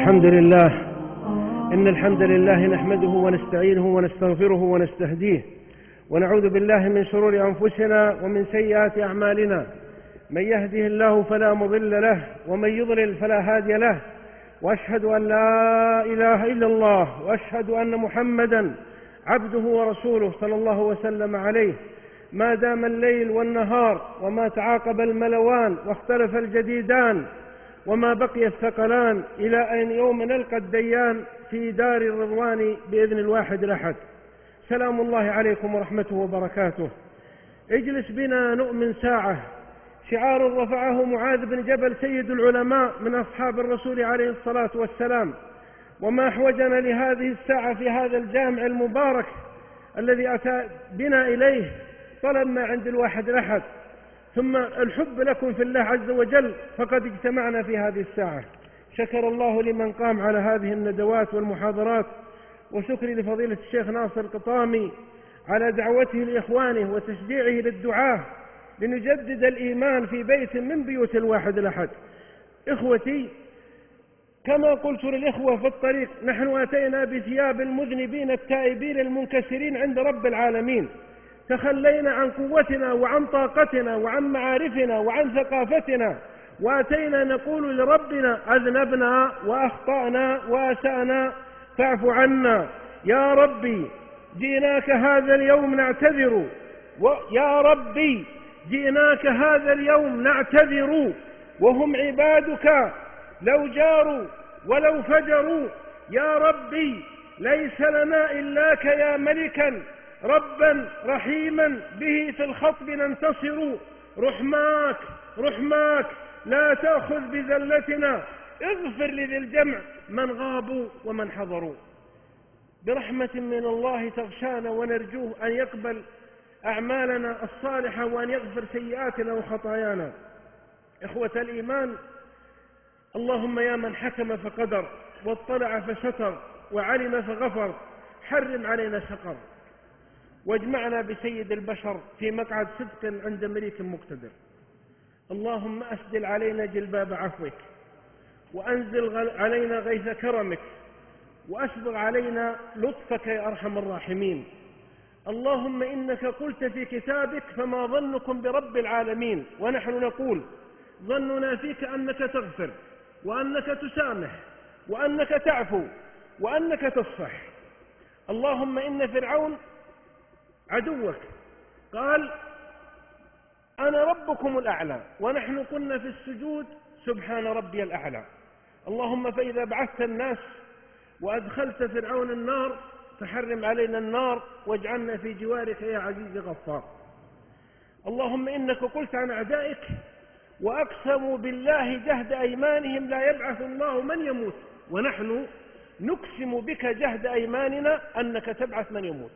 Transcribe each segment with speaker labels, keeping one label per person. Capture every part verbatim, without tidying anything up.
Speaker 1: الحمد لله إن الحمد لله نحمده ونستعينه ونستغفره ونستهديه ونعوذ بالله من شرور أنفسنا ومن سيئات أعمالنا. من يهده الله فلا مضل له ومن يضلل فلا هادي له، وأشهد أن لا إله إلا الله وأشهد أن محمدا عبده ورسوله صلى الله وسلم عليه. ما دام الليل والنهار وما تعاقب الملوان واختلف الجديدان وما بقي الثقلان إلى أن يوم نلقى الديان في دار الرضوان بإذن الواحد الأحد. سلام الله عليكم ورحمته وبركاته. اجلس بنا نؤمن ساعة، شعار رفعه معاذ بن جبل سيد العلماء من أصحاب الرسول عليه الصلاة والسلام. وما أحوجنا لهذه الساعة في هذا الجامع المبارك الذي أتى بنا إليه طلب ما عند الواحد الأحد، ثم الحب لكم في الله عز وجل، فقد اجتمعنا في هذه الساعة. شكر الله لمن قام على هذه الندوات والمحاضرات، وشكري لفضيلة الشيخ ناصر القطامي على دعوته لإخوانه وتشجيعه للدعاة لنجدد الإيمان في بيت من بيوت الواحد الأحد. إخوتي، كما قلت للإخوة في الطريق، نحن أتينا بثياب المذنبين التائبين المنكسرين عند رب العالمين. تخلينا عن قوتنا وعن طاقتنا وعن معارفنا وعن ثقافتنا، وأتينا نقول لربنا: أذنبنا وأخطأنا وأسأنا فاعف عنا يا ربي. جئناك هذا اليوم نعتذر، يا ربي جئناك هذا اليوم نعتذر، وهم عبادك لو جاروا ولو فجروا. يا ربي ليس لنا إلاك يا ملكا ربا رحيما به في الخطب ننتصر. رحماك رحماك لا تأخذ بذلتنا، اغفر لذي الجمع من غابوا ومن حضروا. برحمة من الله تغشانا، ونرجوه أن يقبل أعمالنا الصالحة وأن يغفر سيئاتنا وخطايانا. إخوة الإيمان، اللهم يا من حكم فقدر واطلع فستر وعلم فغفر، حرم علينا سقر، واجمعنا بسيد البشر في مقعد صدق عند مليك مقتدر. اللهم أسدل علينا جلباب عفوك، وأنزل علينا غيث كرمك، وأسبغ علينا لطفك يا أرحم الراحمين. اللهم إنك قلت في كتابك: فما ظنكم برب العالمين؟ ونحن نقول: ظننا فيك أنك تغفر، وأنك تسامح، وأنك تعفو، وأنك تصفح. اللهم إن فرعون عدوك قال: أنا ربكم الأعلى، ونحن قلنا في السجود: سبحان ربي الأعلى. اللهم فإذا بعثت الناس وأدخلت فرعون النار فحرم علينا النار، واجعلنا في جوارك يا عزيز غفار. اللهم إنك قلت عن أعدائك: وأقسموا بالله جهد أيمانهم لا يبعث الله من يموت، ونحن نقسم بك جهد أيماننا أنك تبعث من يموت.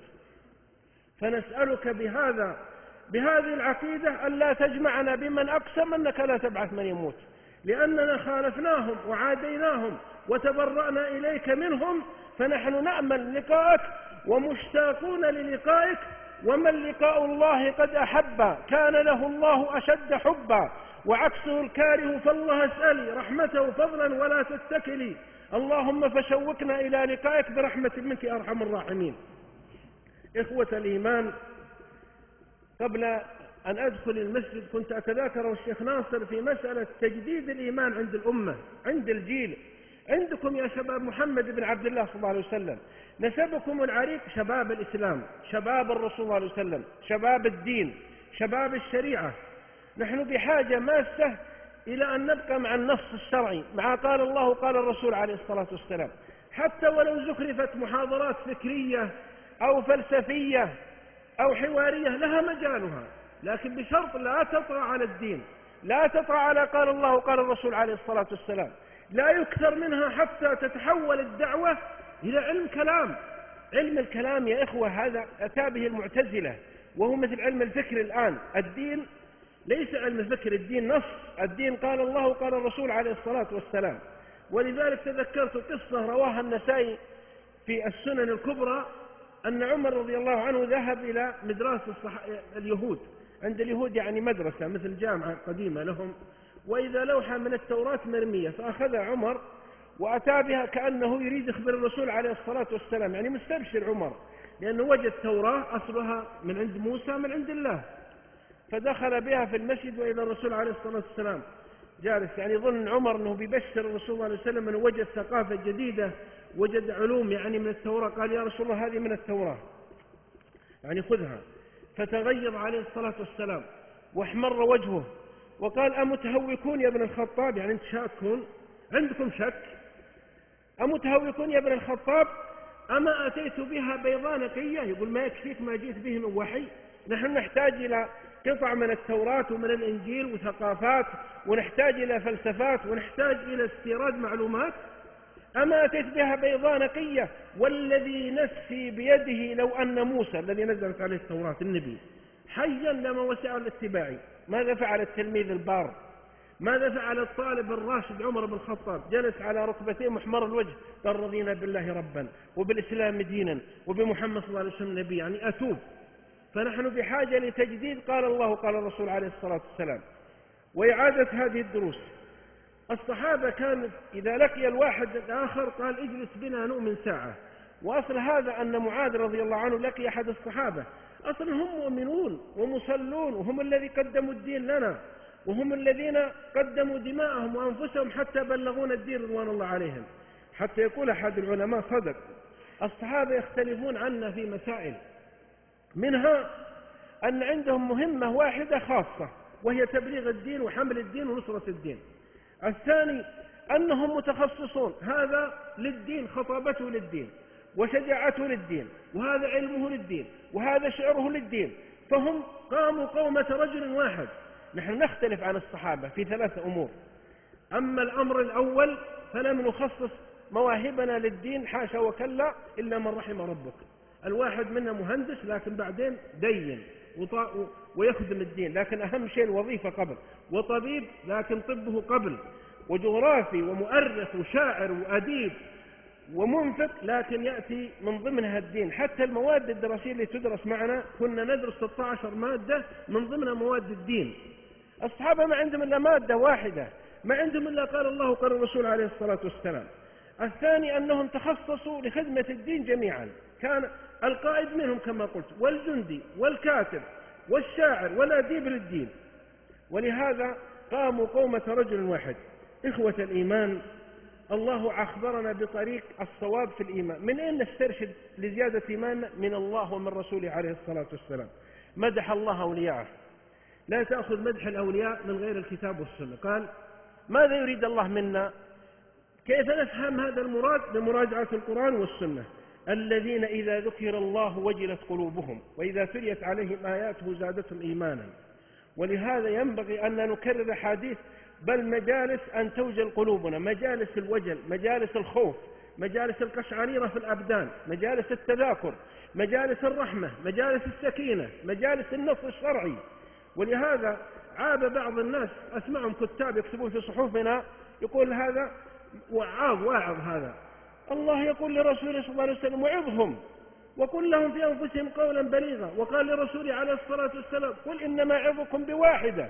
Speaker 1: فنسألك بهذا بهذه العقيدة ألا تجمعنا بمن أقسم أنك لا تبعث من يموت، لأننا خالفناهم وعاديناهم وتبرأنا إليك منهم، فنحن نأمل لقاءك ومشتاقون للقائك. ومن لقاء الله قد أحب كان له الله أشد حبا، وعكسه الكاره فالله اسألي رحمته فضلا ولا تتكلي. اللهم فشوقنا إلى لقائك برحمة منك أرحم الراحمين. إخوة الإيمان، قبل أن أدخل المسجد كنت أتذاكر الشيخ ناصر في مسألة تجديد الإيمان عند الأمة، عند الجيل. عندكم يا شباب محمد بن عبد الله صلى الله عليه وسلم، نسبكم العريق شباب الإسلام، شباب الرسول صلى الله عليه وسلم، شباب الدين، شباب الشريعة. نحن بحاجة ماسة إلى أن نبقى مع النص الشرعي، مع قال الله قال الرسول عليه الصلاة والسلام، حتى ولو زخرفت محاضرات فكرية أو فلسفية أو حوارية لها مجالها، لكن بشرط لا تطغى على الدين، لا تطغى على قال الله قال الرسول عليه الصلاة والسلام، لا يكثر منها حتى تتحول الدعوة إلى علم كلام. علم الكلام يا إخوة هذا أتى به المعتزلة، وهو مثل علم الفكر الآن. الدين ليس علم فكر، الدين نص، الدين قال الله قال الرسول عليه الصلاة والسلام. ولذلك تذكرت قصة رواها النسائي في السنن الكبرى، أن عمر رضي الله عنه ذهب إلى مدرسة الصح... اليهود. عند اليهود يعني مدرسة مثل جامعة قديمة لهم، وإذا لوحة من التوراة مرمية، فأخذ عمر وأتى بها كأنه يريد يخبر الرسول عليه الصلاة والسلام، يعني مستبشر عمر، لأنه وجد توراة أصلها من عند موسى من عند الله، فدخل بها في المسجد وإلى الرسول عليه الصلاة والسلام جالس، يعني ظن عمر أنه بيبشر الرسول صلى الله عليه وسلم أنه وجد ثقافة جديدة، وجد علوم يعني من التوراة. قال يا رسول الله هذه من التوراة، يعني خذها. فتغيظ عليه الصلاة والسلام واحمر وجهه وقال أمتهوكون يا ابن الخطاب، يعني أنت شاكون، عندكم شك، أمتهوكون يا ابن الخطاب، أما أتيت بها بيضاء نقية؟ يقول ما يكفيك ما جيت به من وحي؟ نحن نحتاج إلى قطع من التوراة ومن الإنجيل وثقافات، ونحتاج إلى فلسفات، ونحتاج إلى استيراد معلومات. أما أتيت بها بيضاء نقية؟ والذي نفسي بيده لو أن موسى الذي نزلت عليه التوراة النبي حيا لما وسع الاتباع. ماذا فعل التلميذ البار؟ ماذا فعل الطالب الراشد عمر بن الخطاب؟ جلس على ركبتيه محمر الوجه، قال رضينا بالله ربا وبالإسلام دينا وبمحمد صلى الله عليه وسلم نبي، يعني أتوب. فنحن بحاجة لتجديد قال الله قال الرسول عليه الصلاة والسلام، وإعادة هذه الدروس. الصحابة كان إذا لقي الواحد الآخر قال اجلس بنا نؤمن ساعة. وأصل هذا أن معاذ رضي الله عنه لقي أحد الصحابة، أصلا هم مؤمنون ومصلون، وهم الذي قدموا الدين لنا، وهم الذين قدموا دماءهم وأنفسهم حتى بلغون الدين رضوان الله عليهم. حتى يقول أحد العلماء صدق، الصحابة يختلفون عنا في مسائل، منها أن عندهم مهمة واحدة خاصة وهي تبليغ الدين وحمل الدين ونصرة الدين. الثاني أنهم متخصصون، هذا للدين، خطابته للدين وشجاعته للدين، وهذا علمه للدين، وهذا شعره للدين، فهم قاموا قومة رجل واحد. نحن نختلف عن الصحابة في ثلاثة أمور. أما الأمر الأول فلم نخصص مواهبنا للدين حاشا وكلا إلا من رحم ربك. الواحد منا مهندس لكن بعدين دين ويخدم الدين، لكن أهم شيء الوظيفة قبل، وطبيب لكن طبه قبل، وجغرافي ومؤرخ وشاعر وأديب ومنفق لكن يأتي من ضمنها الدين. حتى المواد الدراسية اللي تدرس معنا كنا ندرس ستة عشر مادة من ضمنها مواد الدين. الصحابة ما عندهم إلا مادة واحدة، ما عندهم إلا قال الله قال الرسول عليه الصلاة والسلام. الثاني أنهم تخصصوا لخدمة الدين جميعا، كان القائد منهم كما قلت، والجندي والكاتب والشاعر والأديب للدين، ولهذا قاموا قومة رجل واحد. إخوة الإيمان، الله أخبرنا بطريق الصواب في الإيمان. من أين نسترشد لزيادة إيماننا؟ من الله ومن رسوله عليه الصلاة والسلام. مدح الله أولياءه، لا تأخذ مدح الأولياء من غير الكتاب والسنة. قال ماذا يريد الله منا؟ كيف نفهم هذا المراد؟ بمراجعة القرآن والسنة. الذين إذا ذكر الله وجلت قلوبهم وإذا تليت عليهم آياته زادتهم إيمانا. ولهذا ينبغي أن نكرر حديث بل مجالس أن توجل قلوبنا، مجالس الوجل، مجالس الخوف، مجالس القشعريرة في الأبدان، مجالس التذاكر، مجالس الرحمة، مجالس السكينة، مجالس النص الشرعي. ولهذا عاب بعض الناس، أسمعهم كتاب يكتبون في صحفنا يقول هذا وعاظ واعظ، هذا الله يقول لرسوله صلى الله عليه وسلم وعظهم وقل لهم في أنفسهم قولا بليغا، وقال لرسوله عليه الصلاة والسلام قل إنما عظكم بواحدة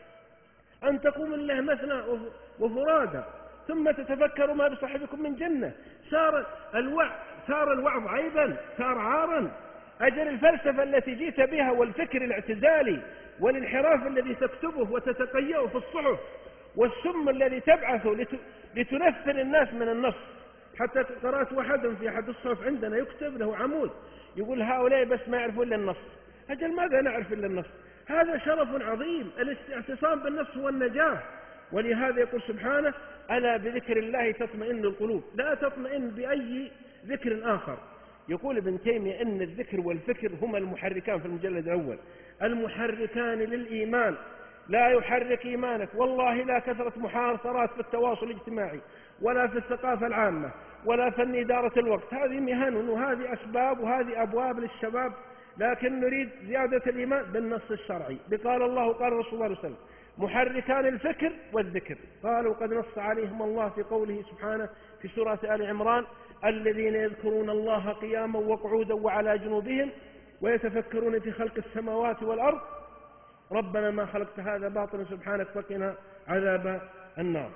Speaker 1: أن تقوموا لله مثنى وفرادا ثم تتفكروا ما بصاحبكم من جنة. صار الوعظ صار الوعظ عيبا، صار عارا. أجل الفلسفة التي جيت بها والفكر الاعتزالي والانحراف الذي تكتبه وتتقيأه في الصحف والسم الذي تبعثه لتنفر الناس من النص. حتى قرأت واحدا في أحد الصحف عندنا يكتب له عمود يقول هؤلاء بس ما يعرفون إلا النص. أجل ماذا نعرف إلا النص؟ هذا شرف عظيم، الاعتصام بالنص هو النجاة. ولهذا يقول سبحانه ألا بذكر الله تطمئن القلوب، لا تطمئن بأي ذكر آخر. يقول ابن تيمية إن الذكر والفكر هما المحركان في المجلد الأول، المحركان للإيمان. لا يحرك إيمانك والله لا كثرة محاصرات في التواصل الاجتماعي ولا في الثقافة العامة ولا فن إدارة الوقت، هذه مهن وهذه أسباب وهذه أبواب للشباب، لكن نريد زيادة الإيمان بالنص الشرعي بقال الله قال رسول الله صلى الله عليه وسلم. محركان الفكر والذكر. قالوا قد نص عليهم الله في قوله سبحانه في سورة آل عمران الذين يذكرون الله قياما وقعودا وعلى جنوبهم ويتفكرون في خلق السماوات والأرض ربنا ما خلقت هذا باطلا سبحانك فقنا عذاب النار.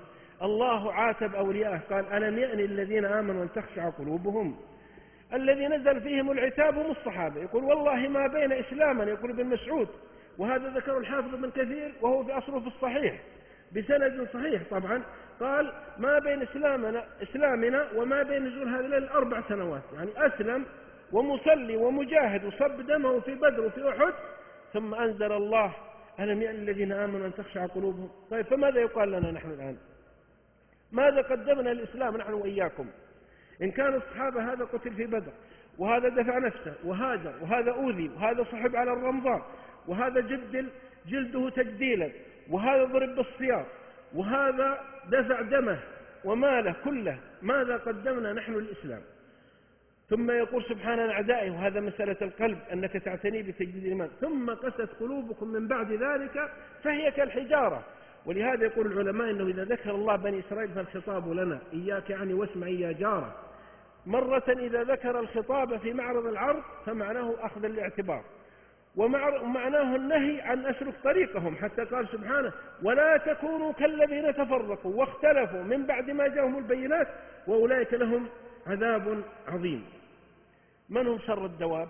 Speaker 1: الله عاتب أولياءه قال ألم يأن الذين آمنوا أن تخشع قلوبهم. الذي نزل فيهم العتاب هم الصحابة. يقول والله ما بين إسلاما، يقول ابن مسعود، وهذا ذكر الحافظ ابن كثير وهو في أصله في الصحيح بسند صحيح طبعا، قال ما بين إسلامنا, إسلامنا وما بين نزول هذه الليلة أربع سنوات، يعني أسلم ومصلي ومجاهد وصب دمه في بدر وفي أحد، ثم أنزل الله ألم يأن الذين آمنوا أن تخشع قلوبهم. طيب فماذا يقال لنا نحن الآن؟ ماذا قدمنا للإسلام نحن وإياكم؟ إن كان الصحابة هذا قتل في بدر، وهذا دفع نفسه وهاجر، وهذا أوذي، وهذا صحب على الرمضان، وهذا جدل جلده تجديلا، وهذا ضرب بالسياط، وهذا دفع دمه وماله كله، ماذا قدمنا نحن للإسلام؟ ثم يقول سبحان أعدائه، وهذا مسألة القلب أنك تعتني بتجديد الإيمان، ثم قست قلوبكم من بعد ذلك فهي كالحجارة. ولهذا يقول العلماء أنه إذا ذكر الله بني إسرائيل فالخطاب لنا إياك يعني واسمعي يا جارة. مرة إذا ذكر الخطاب في معرض العرض فمعناه أخذ الاعتبار، ومعناه النهي عن أسلك طريقهم، حتى قال سبحانه ولا تكونوا كالذين تفرقوا واختلفوا من بعد ما جاءهم البينات وأولئك لهم عذاب عظيم. من هم شر الدواب؟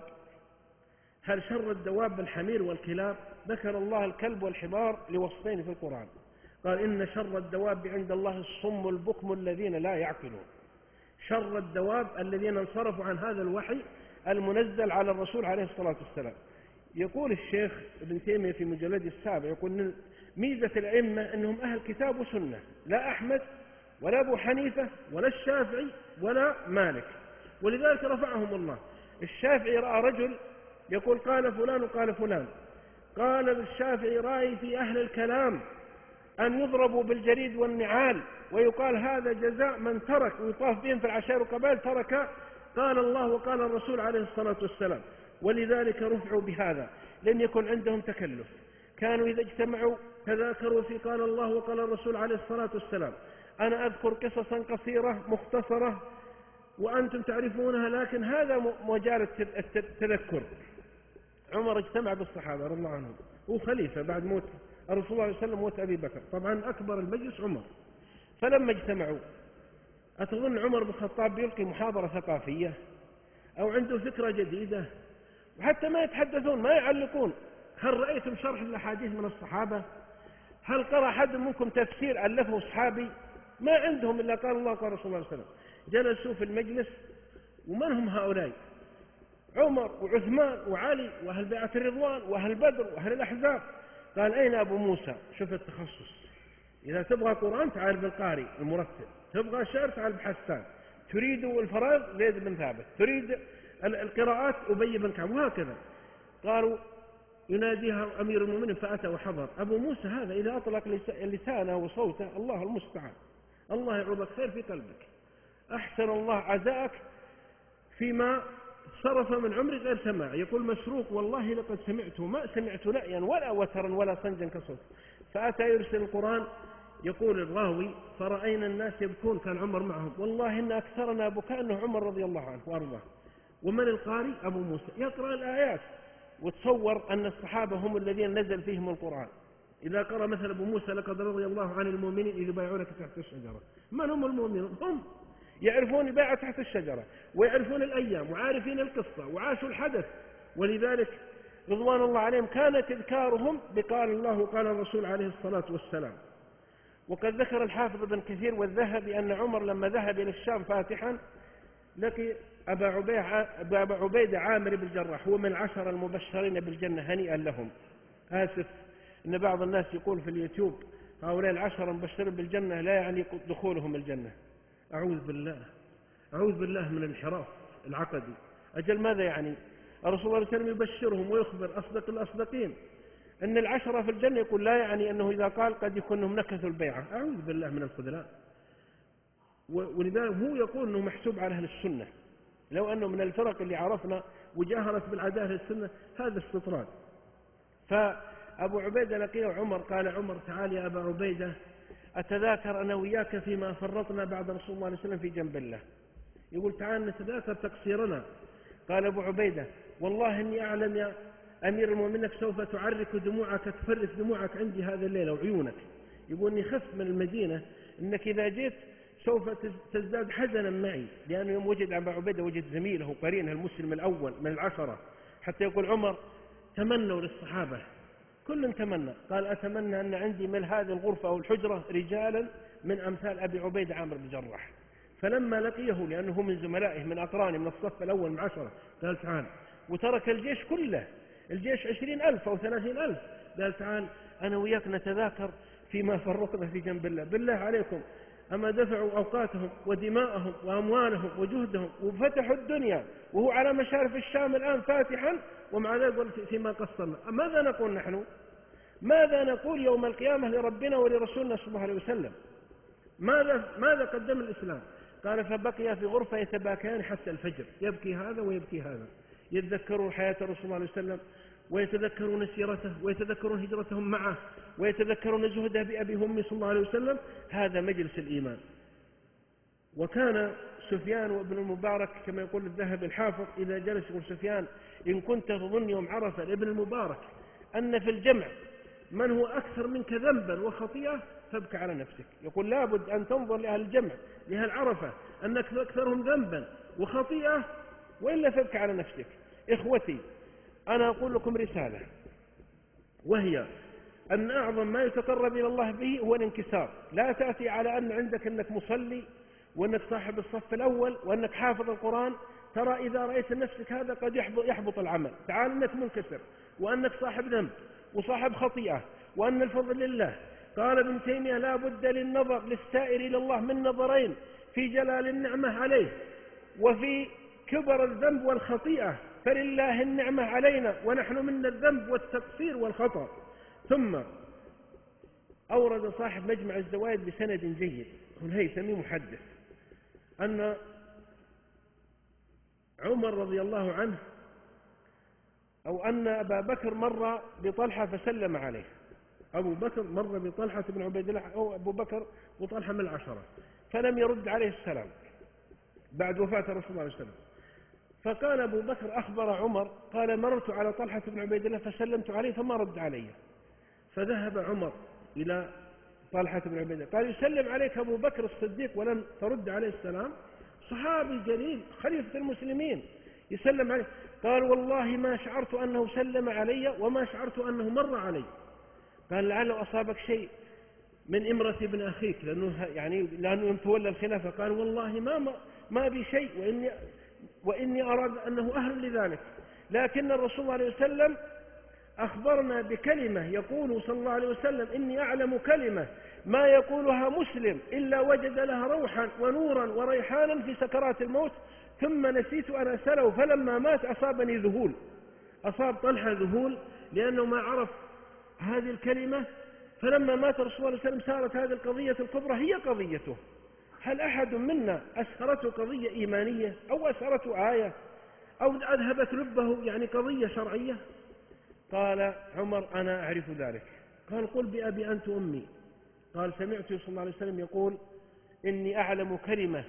Speaker 1: هل شر الدواب الحمير والكلاب؟ ذكر الله الكلب والحمار لوصفين في القرآن، قال إن شر الدواب عند الله الصم البكم الذين لا يعقلون. شر الدواب الذين انصرفوا عن هذا الوحي المنزل على الرسول عليه الصلاة والسلام. يقول الشيخ ابن تيمية في مجلد السابع، يقول ميزة الأئمة أنهم أهل كتاب وسنة، لا أحمد ولا أبو حنيفة ولا الشافعي ولا مالك، ولذلك رفعهم الله. الشافعي رأى رجل يقول قال فلان وقال فلان، قال الشافعي رأي في أهل الكلام أن يضربوا بالجريد والنعال، ويقال هذا جزاء من ترك، ويطاف بهم في العشائر والقبائل ترك قال الله وقال الرسول عليه الصلاة والسلام. ولذلك رفعوا بهذا، لم يكن عندهم تكلف، كانوا إذا اجتمعوا تذاكروا في قال الله وقال الرسول عليه الصلاة والسلام. أنا أذكر قصصا قصيرة مختصرة وأنتم تعرفونها، لكن هذا مجال التذكر. عمر اجتمع بالصحابة رضي الله عنهم، هو خليفة بعد موت الرسول صلى الله عليه وسلم موت أبي بكر، طبعا أكبر المجلس عمر. فلما اجتمعوا أتظن عمر بن الخطاب بيلقي محاضرة ثقافية أو عنده فكرة جديدة؟ وحتى ما يتحدثون ما يعلقون. هل رأيتم شرح الأحاديث من الصحابة؟ هل قرأ حد منكم تفسير ألفه صحابي؟ ما عندهم إلا قال الله وقال رسول الله صلى الله عليه وسلم. جلسوا في المجلس، ومن هم هؤلاء؟ عمر وعثمان وعلي وأهل بيعة الرضوان وأهل بدر وأهل الأحزاب. قال أين أبو موسى؟ شوف التخصص، إذا تبغى قرآن تعال بالقاري المرتب، تبغى شعر تعال بحسان، تريد الفرائض زيد بن ثابت، تريد القراءات أبي بن كعب، وهكذا. قالوا يناديها أمير المؤمنين فأتى وحضر. أبو موسى هذا إذا أطلق لسانه وصوته الله المستعان، الله يعوضك خير في قلبك، أحسن الله عزاءك فيما صرف من عمري غير سماع. يقول مسروق والله لقد سمعته ما سمعت نأيا ولا وترا ولا صنجا كصوت. فأتى يرسل القرآن، يقول الراوي فرأينا الناس يبكون، كان عمر معهم، والله إن أكثرنا بكاء أنه عمر رضي الله عنه وأرضاه. ومن القارئ أبو موسى يقرأ الآيات، وتصور أن الصحابة هم الذين نزل فيهم القرآن. إذا قرأ مثل أبو موسى لقد رضي الله عن المؤمنين إذ يبايعونك تحت الشجرة، من هم المؤمنون؟ هم يعرفون البيعة تحت الشجرة، ويعرفون الأيام، وعارفين القصة، وعاشوا الحدث. ولذلك رضوان الله عليهم كان تذكارهم بقال الله وقال الرسول عليه الصلاة والسلام. وقد ذكر الحافظ ابن كثير والذهبي أن عمر لما ذهب إلى الشام فاتحا لقي أبا أبا عبيدة عامر بن الجراح، هو من العشر المبشرين بالجنة، هنيئا لهم. آسف أن بعض الناس يقول في اليوتيوب هؤلاء العشر المبشرين بالجنة لا يعني دخولهم الجنة. أعوذ بالله أعوذ بالله من الانحراف العقدي. أجل ماذا يعني؟ الرسول صلى الله عليه وسلم يبشرهم ويخبر أصدق الأصدقين أن العشرة في الجنة، يقول لا يعني أنه إذا قال قد يكون أنهم نكثوا البيعة. أعوذ بالله من الخذلان. ولذلك هو يقول أنه محسوب على أهل السنة، لو أنه من الفرق اللي عرفنا وجاهرت بالعداء أهل السنة، هذا استطراد. فأبو عبيدة لقيه عمر، قال عمر تعال يا أبا عبيدة أتذاكر أنا وياك فيما فرطنا بعد رسول الله عليه وسلم في جنب الله. يقول تعال نتذاكر تقصيرنا. قال أبو عبيدة والله إني أعلم يا أمير المؤمنين سوف تعرك دموعك تفرث دموعك عندي هذا الليلة وعيونك. يقول إني خفت من المدينة إنك إذا جئت سوف تزداد حزنا معي، لأنه يوم وجد أبا عبيدة وجد زميله وقرينه المسلم الأول من العشرة، حتى يقول عمر تمنوا للصحابة كل تمنى، قال أتمنى أن عندي من هذه الغرفة أو الحجرة رجالا من أمثال أبي عبيدة عامر بن الجراح. فلما لقيه لأنه من زملائه من أقرانه من الصف الأول من عشرة قال تعال، وترك الجيش كله، الجيش عشرين ألف أو ثلاثين ألف، قال تعال أنا وياك نتذاكر فيما فرطنا في جنب الله، بالله عليكم أما دفعوا أوقاتهم ودماءهم وأموالهم وجهدهم وفتحوا الدنيا وهو على مشارف الشام الآن فاتحا، ومع ذلك قلت فيما قصرنا. ماذا نقول نحن؟ ماذا نقول يوم القيامة لربنا ولرسولنا صلى الله عليه وسلم؟ ماذا, ماذا قدم الإسلام؟ قال فبقي في غرفة يتباكيان حتى الفجر، يبكي هذا ويبكي هذا، يتذكرون حياة الرسول صلى الله عليه وسلم ويتذكرون سيرته ويتذكرون هجرتهم معه ويتذكرون زهده بأبي وأمي صلى الله عليه وسلم. هذا مجلس الإيمان. وكان سفيان وابن المبارك كما يقول الذهبي الحافظ إذا جلس يقول سفيان إن كنت تظن يوم عرفة لابن المبارك أن في الجمع من هو أكثر منك ذنبا وخطيئة فابكى على نفسك. يقول لابد أن تنظر لأهل الجمع لأهل عرفة أنك أكثرهم ذنبا وخطيئة وإلا فابكى على نفسك. إخوتي أنا أقول لكم رسالة، وهي أن أعظم ما يتقرب إلى الله به هو الانكسار. لا تأتي على أن عندك أنك مصلي وأنك صاحب الصف الأول وأنك حافظ القرآن، ترى إذا رأيت نفسك هذا قد يحبط, يحبط العمل. تعال أنك منكسر وأنك صاحب ذنب وصاحب خطيئة وأن الفضل لله. قال ابن تيمية لا بد للنظر للسائر إلى الله من نظرين، في جلال النعمة عليه وفي كبر الذنب والخطيئة، فلله النعمة علينا ونحن منا الذنب والتقصير والخطأ. ثم أورد صاحب مجمع الزوائد بسند جيد الهيثمي محدث أن عمر رضي الله عنه أو أن أبا بكر مر بطلحة فسلم عليه. أبو بكر مر بطلحة بن عبيد الله أو أبو بكر وطلحة من العشرة فلم يرد عليه السلام بعد وفاة الرسول صلى الله عليه وسلم. فقال أبو بكر أخبر عمر قال مررت على طلحة بن عبيد الله فسلمت عليه فما رد علي. فذهب عمر إلى طلحة بن عبيد الله قال يسلم عليك أبو بكر الصديق ولم ترد عليه السلام، صحابي جليل خليفة المسلمين يسلم عليه. قال والله ما شعرت أنه سلم علي وما شعرت أنه مر علي. قال لعله أصابك شيء من إمرة ابن أخيك لأنه يعني لأنه يتولى الخلافة. قال والله ما ما بي شيء وإني وإني أراد أنه أهل لذلك، لكن الرسول صلى الله عليه وسلم أخبرنا بكلمة يقول صلى الله عليه وسلم إني أعلم كلمة ما يقولها مسلم إلا وجد لها روحا ونورا وريحانا في سكرات الموت ثم نسيت أن أسأله فلما مات أصابني ذهول. أصاب طلحة ذهول لأنه ما عرف هذه الكلمة، فلما مات الرسول صلى الله عليه وسلم صارت هذه القضية الكبرى هي قضيته. هل أحد منا أسهرته قضية إيمانية أو أسهرته آية أو أذهبت لبه يعني قضية شرعية؟ قال عمر أنا أعرف ذلك. قال قل بأبي أنت أمي. قال سمعت صلى الله عليه وسلم يقول إني أعلم كلمة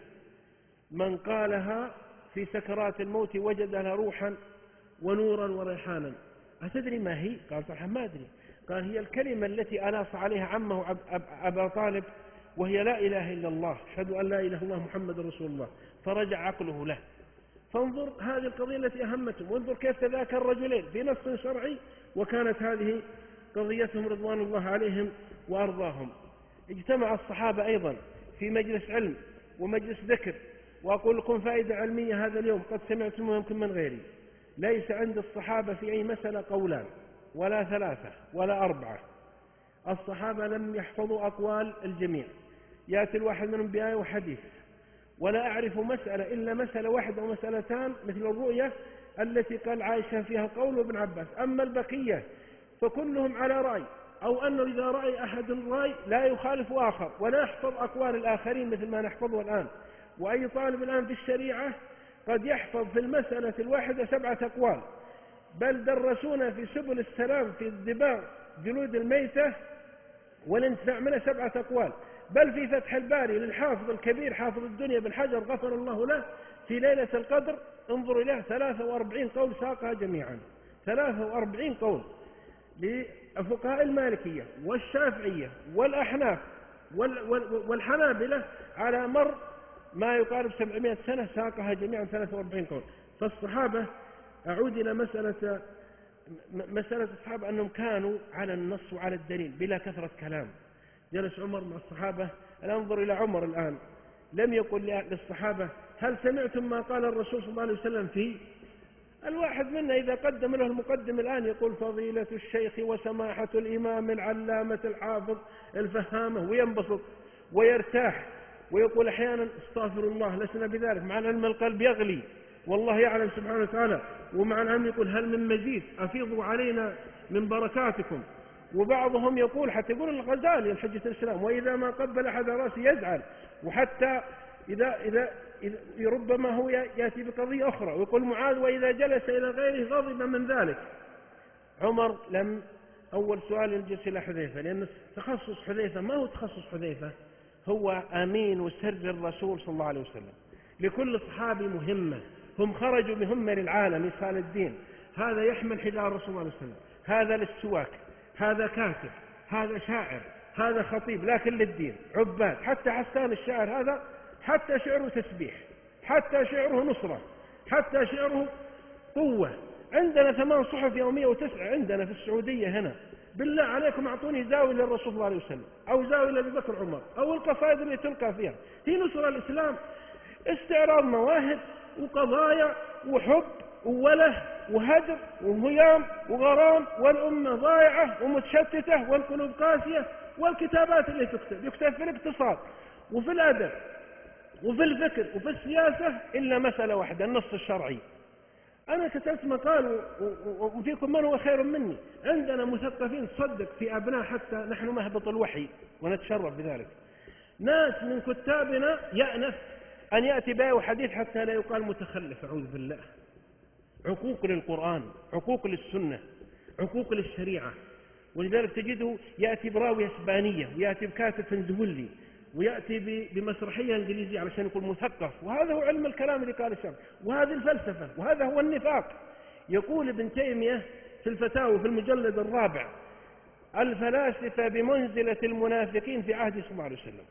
Speaker 1: من قالها في سكرات الموت وجد لها روحا ونورا وريحانا. أتدري ما هي؟ قال صح ما أدري. قال هي الكلمة التي أناص عليها عمه أب أب أبا طالب وهي لا إله إلا الله، أشهد أن لا إله إلا الله محمد رسول الله. فرجع عقله له. فانظر هذه القضية التي أهمتهم، وانظر كيف تذاكر الرجلين في نص شرعي وكانت هذه قضيتهم رضوان الله عليهم وأرضاهم. اجتمع الصحابة أيضا في مجلس علم ومجلس ذكر. وأقول لكم فائدة علمية هذا اليوم قد سمعتموها يمكن من غيري. ليس عند الصحابة في أي مسألة قولان ولا ثلاثة ولا أربعة. الصحابة لم يحفظوا أقوال الجميع، يأتي الواحد منهم بآية وحديث. ولا أعرف مسألة إلا مسألة واحدة أو مسألتان مثل الرؤية التي قال عائشة فيها قول ابن عباس. أما البقية فكلهم على رأي، أو أنه إذا رأي أحد رأي لا يخالف آخر، ولا يحفظ أقوال الآخرين مثل ما نحفظه الآن. وأي طالب الآن في الشريعة قد يحفظ في المسألة الواحدة سبعة أقوال، بل درسونا في سبل السلام في الدباغ جلود الميتة والانتفاع منها سبعة أقوال. بل في فتح الباري للحافظ الكبير حافظ الدنيا بن حجر غفر الله له في ليلة القدر انظروا إليه ثلاثة وأربعين قول ساقها جميعا، ثلاثة وأربعين قول لفقهاء المالكية والشافعية والأحناف والحنابلة على مر ما يقارب سبعمائة سنة ساقها جميعا ثلاثة وأربعين قول. فالصحابة أعود إلى مسألة مسألة الصحابة أنهم كانوا على النص وعلى الدليل بلا كثرة كلام. جلس عمر مع الصحابة، انظر إلى عمر الآن، لم يقل للصحابة هل سمعتم ما قال الرسول صلى الله عليه وسلم فيه؟ الواحد منا إذا قدم له المقدم الآن يقول فضيلة الشيخ وسماحة الإمام العلامة الحافظ الفهامة، وينبسط ويرتاح ويقول أحيانا استغفر الله لسنا بذلك، مع أن القلب يغلي والله يعلم سبحانه وتعالى، ومع العلم يقول هل من مزيد أفيضوا علينا من بركاتكم. وبعضهم يقول حتى يقول الغزالي الحجة الإسلام وإذا ما قبل أحد رأسه يزعل، وحتى إذا, إذا, إذا ربما هو يأتي بقضية أخرى ويقول معاذ وإذا جلس إلى غيره غضب من ذلك. عمر لم أول سؤال يلجس إلى حذيفة، لأن تخصص حذيفة ما هو تخصص حذيفة، هو أمين وسر الرسول صلى الله عليه وسلم. لكل صحابي مهمة، هم خرجوا بهمة للعالم إيصال الدين. هذا يحمل حذاء الرسول صلى الله عليه وسلم، هذا للسواك، هذا كاتب، هذا شاعر، هذا خطيب، لكن للدين عباد. حتى حسان الشاعر هذا حتى شعره تسبيح، حتى شعره نصرة، حتى شعره قوة. عندنا ثمان صحف يومية وتسعة عندنا في السعودية هنا، بالله عليكم أعطوني زاوية للرسول صلى الله عليه وسلم أو زاوية لأبي بكر عمر أو القصائد اللي تلقى فيها. هي نصرة الإسلام، استعراض مواهب وقضايا وحب ووله وهجر وهيام وغرام، والأمة ضائعة ومتشتتة والقلوب قاسية. والكتابات اللي تكتب يكتب في الاقتصاد وفي الأدب وفي الفكر وفي السياسة إلا مسألة واحدة، النص الشرعي. أنا كتبت مقال وفيكم من هو خير مني، عندنا مثقفين تصدق في أبناء حتى نحن مهبط الوحي ونتشرف بذلك. ناس من كتابنا يأنف أن يأتي بآية وحديث حتى لا يقال متخلف، أعوذ بالله. عقوق للقرآن، عقوق للسنة، عقوق للشريعة. ولذلك تجده يأتي براوية إسبانية ويأتي بكاتب فنزولي ويأتي بمسرحية إنجليزية علشان يكون مثقف. وهذا هو علم الكلام اللي قال الشعب، وهذه الفلسفة، وهذا هو النفاق. يقول ابن تيمية في الفتاوى في المجلد الرابع الفلاسفة بمنزلة المنافقين في عهد صلى الله عليه وسلم،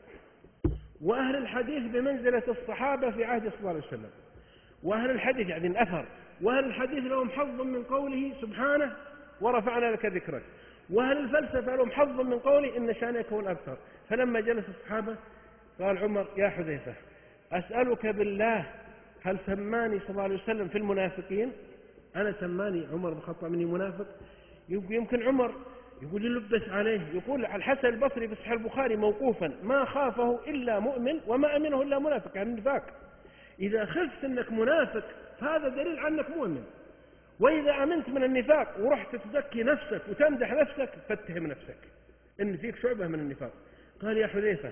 Speaker 1: وأهل الحديث بمنزلة الصحابة في عهد صلى الله عليه وسلم. وأهل الحديث يعني الأثر، وأهل الحديث لهم حظ من قوله سبحانه ورفعنا لك ذكرك، وأهل الفلسفة لهم حظ من قوله إن شانك هو الأبتر. فلما جلس الصحابة قال عمر يا حذيفة أسألك بالله هل سماني صلى الله عليه وسلم في المنافقين؟ أنا سماني عمر بن الخطاب مني منافق؟ يمكن عمر يقول يلبس عليه. يقول الحسن البصري في صحيح البخاري موقوفا ما خافه إلا مؤمن وما أمنه إلا منافق، يعني النفاق. إذا خفت أنك منافق هذا دليل عنك مؤمن، وإذا أمنت من النفاق ورحت تزكي نفسك وتمدح نفسك فاتهم نفسك إن فيك شعبة من النفاق. قال يا حذيفة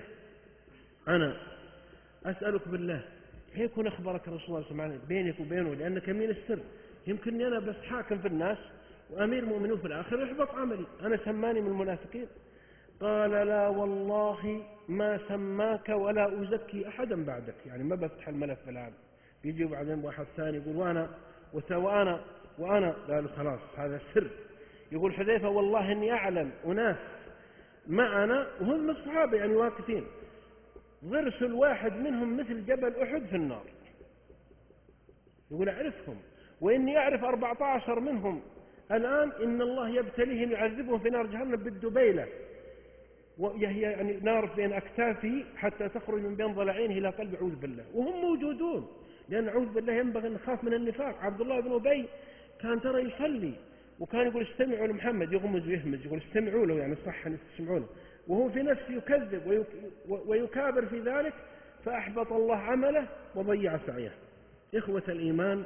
Speaker 1: أنا أسألك بالله هيكون أخبرك رسول الله صلى الله عليه وسلم بينك وبينه، لأنك من السر، يمكنني أنا بس حاكم في الناس وأمير مؤمنين في الآخر يحبط عملي، أنا سماني من المنافقين؟ قال لا والله ما سماك ولا أزكي أحدا بعدك، يعني ما بفتح الملف الآن. يجي بعدين واحد ثاني يقول وأنا وأنا وأنا قالوا خلاص هذا سر. يقول حذيفة والله إني أعلم أناس معنا وهم من الصحابة يعني واقفين ضرس الواحد منهم مثل جبل أحد في النار، يقول أعرفهم، وإني أعرف أربعة عشر منهم الآن إن الله يبتليهم يعذبهم في نار جهنم بالدبيلة، وهي يعني نار بين أكتافه حتى تخرج من بين ضلعينه إلى قلب أعوذ بالله، وهم موجودون. لأن أعوذ بالله ينبغي أن نخاف من النفاق. عبد الله بن أبي كان ترى يصلي وكان يقول استمعوا لمحمد، يغمز ويهمز يقول استمعوا له، يعني صح أن تسمعوا له، وهو في نفسه يكذب ويكابر في ذلك، فأحبط الله عمله وضيع سعيه. إخوة الإيمان،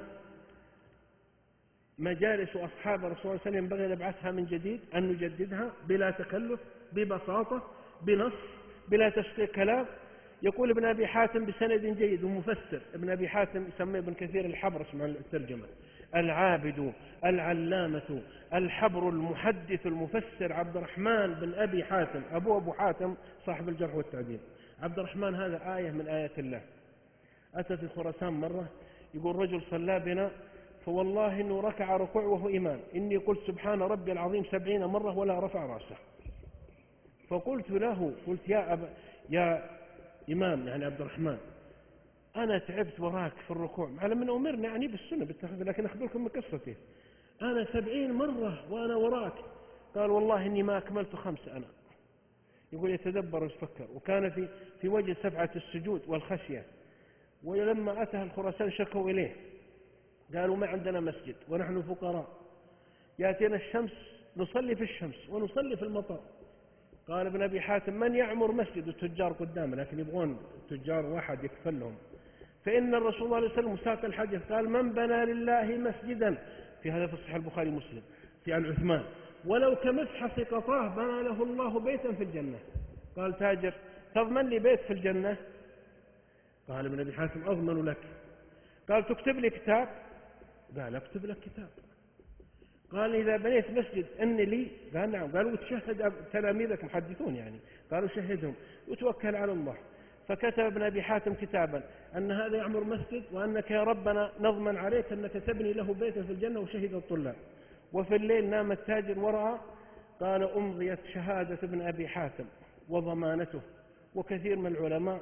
Speaker 1: مجالس أصحاب الرسول صلى الله عليه وسلم ينبغي أن نبعثها من جديد، أن نجددها بلا تكلف، ببساطة، بنص، بلا تشقيق كلام. يقول ابن أبي حاتم بسند جيد ومفسر، ابن أبي حاتم يسميه ابن كثير الحبر اسمع الترجمة، العابد العلامة الحبر المحدث المفسر عبد الرحمن بن أبي حاتم، أبو أبو حاتم صاحب الجرح والتعديل. عبد الرحمن هذا آية من آيات الله. أتى في خراسان مرة يقول رجل صلى بنا فوالله إنه ركع ركوع وهو إيمان، إني قلت سبحان ربي العظيم سبعين مرة ولا رفع رأسه. فقلت له قلت يا أبا يا إمام يعني عبد الرحمن أنا تعبت وراك في الركوع، على من أمرنا يعني بالسنة بالتخفيف، لكن أخبركم من قصته، أنا سبعين مرة وأنا وراك. قال والله إني ما أكملت خمسة أنا. يقول يتدبر ويفكر، وكان في في وجه سبعة السجود والخشية. ولما أتى الخراسان شكوا إليه قالوا ما عندنا مسجد ونحن فقراء، يأتينا الشمس نصلي في الشمس ونصلي في المطر. قال ابن أبي حاتم من يعمر مسجد؟ التجار قدامه لكن يبغون التجار واحد يكفل لهم. فإن الرسول صلى الله عليه وسلم ساق الحديث قال من بنى لله مسجدا، في هذا في صحيح البخاري مسلم في عن عثمان، ولو كمفحص قطاه بنى له الله بيتا في الجنة. قال تاجر تضمن لي بيت في الجنة؟ قال ابن أبي حاتم أضمن لك. قال تكتب لي كتاب؟ قال أكتب لك كتاب. قال إذا بنيت مسجد أن لي؟ قال نعم. قالوا تشهد تلاميذك محدثون يعني، قالوا شهدهم وتوكل على الله. فكتب ابن أبي حاتم كتابا أن هذا يعمر مسجد وأنك يا ربنا نضمن عليك أنك تبني له بيتا في الجنة، وشهد الطلاب. وفي الليل نام التاجر ورأى، قال أمضيت شهادة ابن أبي حاتم وضمانته وكثير من العلماء،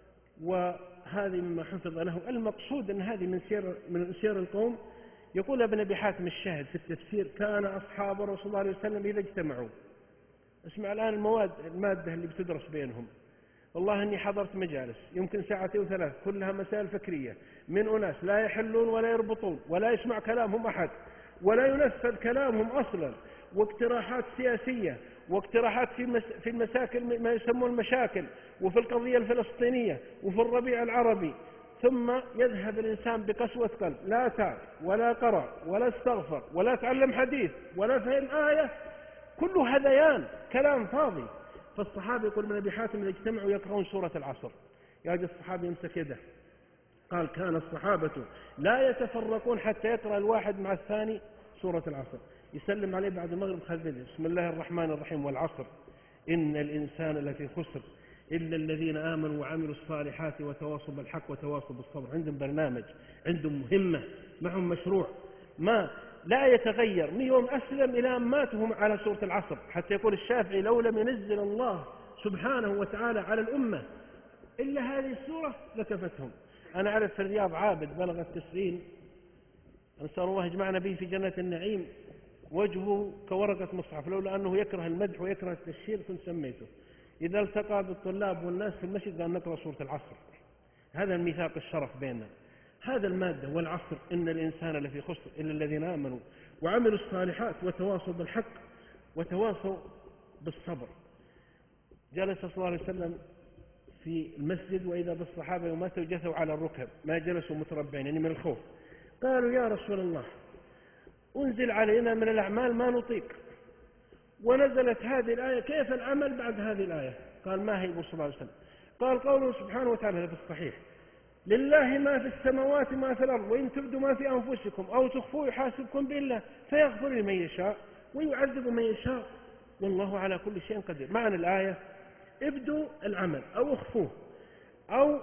Speaker 1: وهذه مما حفظ له. المقصود أن هذه من سير من سير القوم. يقول ابن أبي حاتم الشاهد في التفسير كان أصحاب الرسول صلى الله عليه وسلم إذا اجتمعوا، اسمع الآن المواد المادة اللي بتدرس بينهم. والله أني حضرت مجالس يمكن ساعتين وثلاث كلها مسائل فكرية من أناس لا يحلون ولا يربطون ولا يسمع كلامهم أحد ولا ينفذ كلامهم أصلا، واقتراحات سياسية واقتراحات في في المساكل ما يسمون المشاكل، وفي القضية الفلسطينية وفي الربيع العربي. ثم يذهب الإنسان بقسوة قلب، لا تاب ولا قرأ ولا استغفر ولا تعلم حديث ولا فهم آية، كله هذيان كلام فاضي. فالصحابة يقول ابن أبي حاتم إذا اجتمعوا يقرؤون سورة العصر، يجي الصحابي يمسك يده. قال كان الصحابة لا يتفرقون حتى يقرأ الواحد مع الثاني سورة العصر، يسلم عليه بعد المغرب خذ بسم الله الرحمن الرحيم والعصر إن الإنسان لفي خسر إلا الذين آمنوا وعملوا الصالحات وتواصوا بالحق وتواصوا بالصبر. عندهم برنامج، عندهم مهمة، معهم مشروع، ما لا يتغير من يوم أسلم إلى أن ماتهم على سورة العصر. حتى يقول الشافعي لو لم ينزل الله سبحانه وتعالى على الأمة إلا هذه السورة لكفتهم. أنا أعرف في الرياض عابد بلغ التسعين، نسأل الله يجمعنا به في جنة النعيم، وجهه كورقة مصحف، لولا أنه يكره المدح ويكره التشهير كنت سميته. إذا التقى بالطلاب والناس في المسجد قال نقرأ سورة العصر. هذا الميثاق الشرف بيننا، هذا المادة والعصر إن الإنسان لفي خسر إلا الذين آمنوا وعملوا الصالحات وتواصوا بالحق وتواصوا بالصبر. جلس صلى الله عليه وسلم في المسجد وإذا بالصحابة وماتوا جثوا على الركب، ما جلسوا متربعين يعني من الخوف. قالوا يا رسول الله أنزل علينا من الأعمال ما نطيق، ونزلت هذه الآية كيف العمل بعد هذه الآية؟ قال ما هي صلى الله عليه وسلم؟ قال قوله سبحانه وتعالى في الصحيح لله ما في السماوات ما في الأرض وإن تبدوا ما في أنفسكم أو تخفوه يحاسبكم بالله فيغفر لمن يشاء ويعذب من يشاء والله على كل شيء قدير. معنى الآية ابدوا العمل أو اخفوه، أو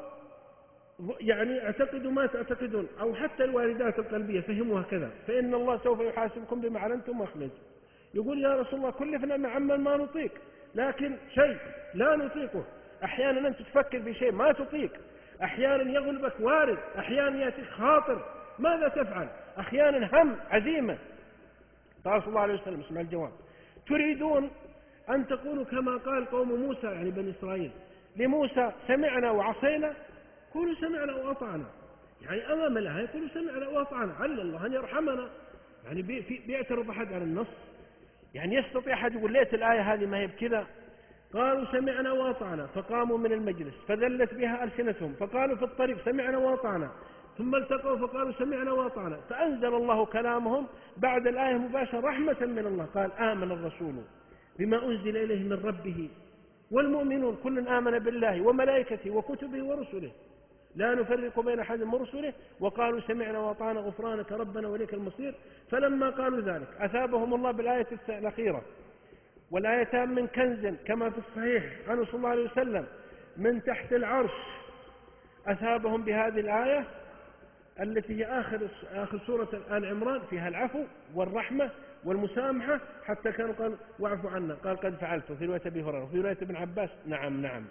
Speaker 1: يعني اعتقدوا ما تعتقدون، أو حتى الواردات القلبية فهموها كذا، فإن الله سوف يحاسبكم بما علمتم واخلصوا. يقول يا رسول الله كلفنا نعمل ما نطيق، لكن شيء لا نطيقه. أحيانا أنت تفكر بشيء ما تطيق، أحيانا يغلبك وارد، أحيانا يأتيك خاطر، ماذا تفعل؟ أحيانا هم عزيمة. قال صلى الله عليه وسلم اسمع الجواب تريدون أن تقولوا كما قال قوم موسى يعني بني إسرائيل لموسى سمعنا وعصينا، قولوا سمعنا وأطعنا. يعني أمام الله يقولوا سمعنا وأطعنا، على الله أن يرحمنا. يعني بيعترض أحد على النص؟ يعني يستطيع أحد يقول ليت الآية هذه ما هي بكذا؟ قالوا سمعنا وأطعنا فقاموا من المجلس فذلت بها ألسنتهم فقالوا في الطريق سمعنا وأطعنا، ثم التقوا فقالوا سمعنا وأطعنا، فأنزل الله كلامهم بعد الآية مباشرة رحمة من الله. قال آمن الرسول بما أنزل إليه من ربه والمؤمنون كل آمن بالله وملائكته وكتبه ورسله لا نفرق بين أحد من رسله وقالوا سمعنا وأطعنا غفرانك ربنا وإليك المصير. فلما قالوا ذلك أثابهم الله بالآية الأخيرة والآيتان من كنز كما في الصحيح عنه صلى الله عليه وسلم من تحت العرش، أثابهم بهذه الآية التي هي آخر آخر سورة آل عمران فيها العفو والرحمة والمسامحة، حتى كانوا قالوا واعفوا عنا، قال قد فعلت في رواية أبي هريرة وفي رواية ابن عباس نعم نعم.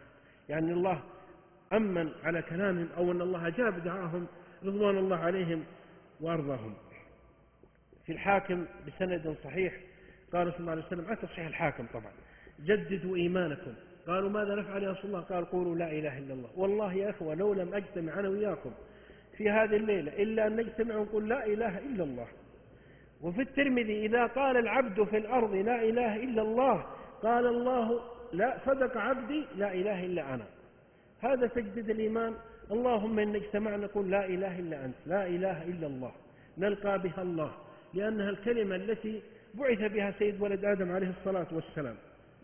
Speaker 1: يعني الله أمن على كلامهم أو أن الله أجاب دعاهم رضوان الله عليهم وأرضاهم. في الحاكم بسند صحيح قال صلى الله عليه وسلم، على تصحيح الحاكم طبعا: جددوا إيمانكم. قالوا ماذا نفعل يا رسول الله؟ قال قولوا لا إله إلا الله. والله يا أخوة لو لم أجتمع أنا وياكم في هذه الليلة إلا أن نجتمع ونقول لا إله إلا الله. وفي الترمذي: إذا قال العبد في الأرض لا إله إلا الله قال الله لا صدق عبدي لا إله إلا أنا. هذا تجديد الإيمان. اللهم إن اجتمعنا نقول لا إله إلا أنت، لا إله إلا الله، نلقى بها الله، لأنها الكلمة التي بعث بها سيد ولد آدم عليه الصلاة والسلام.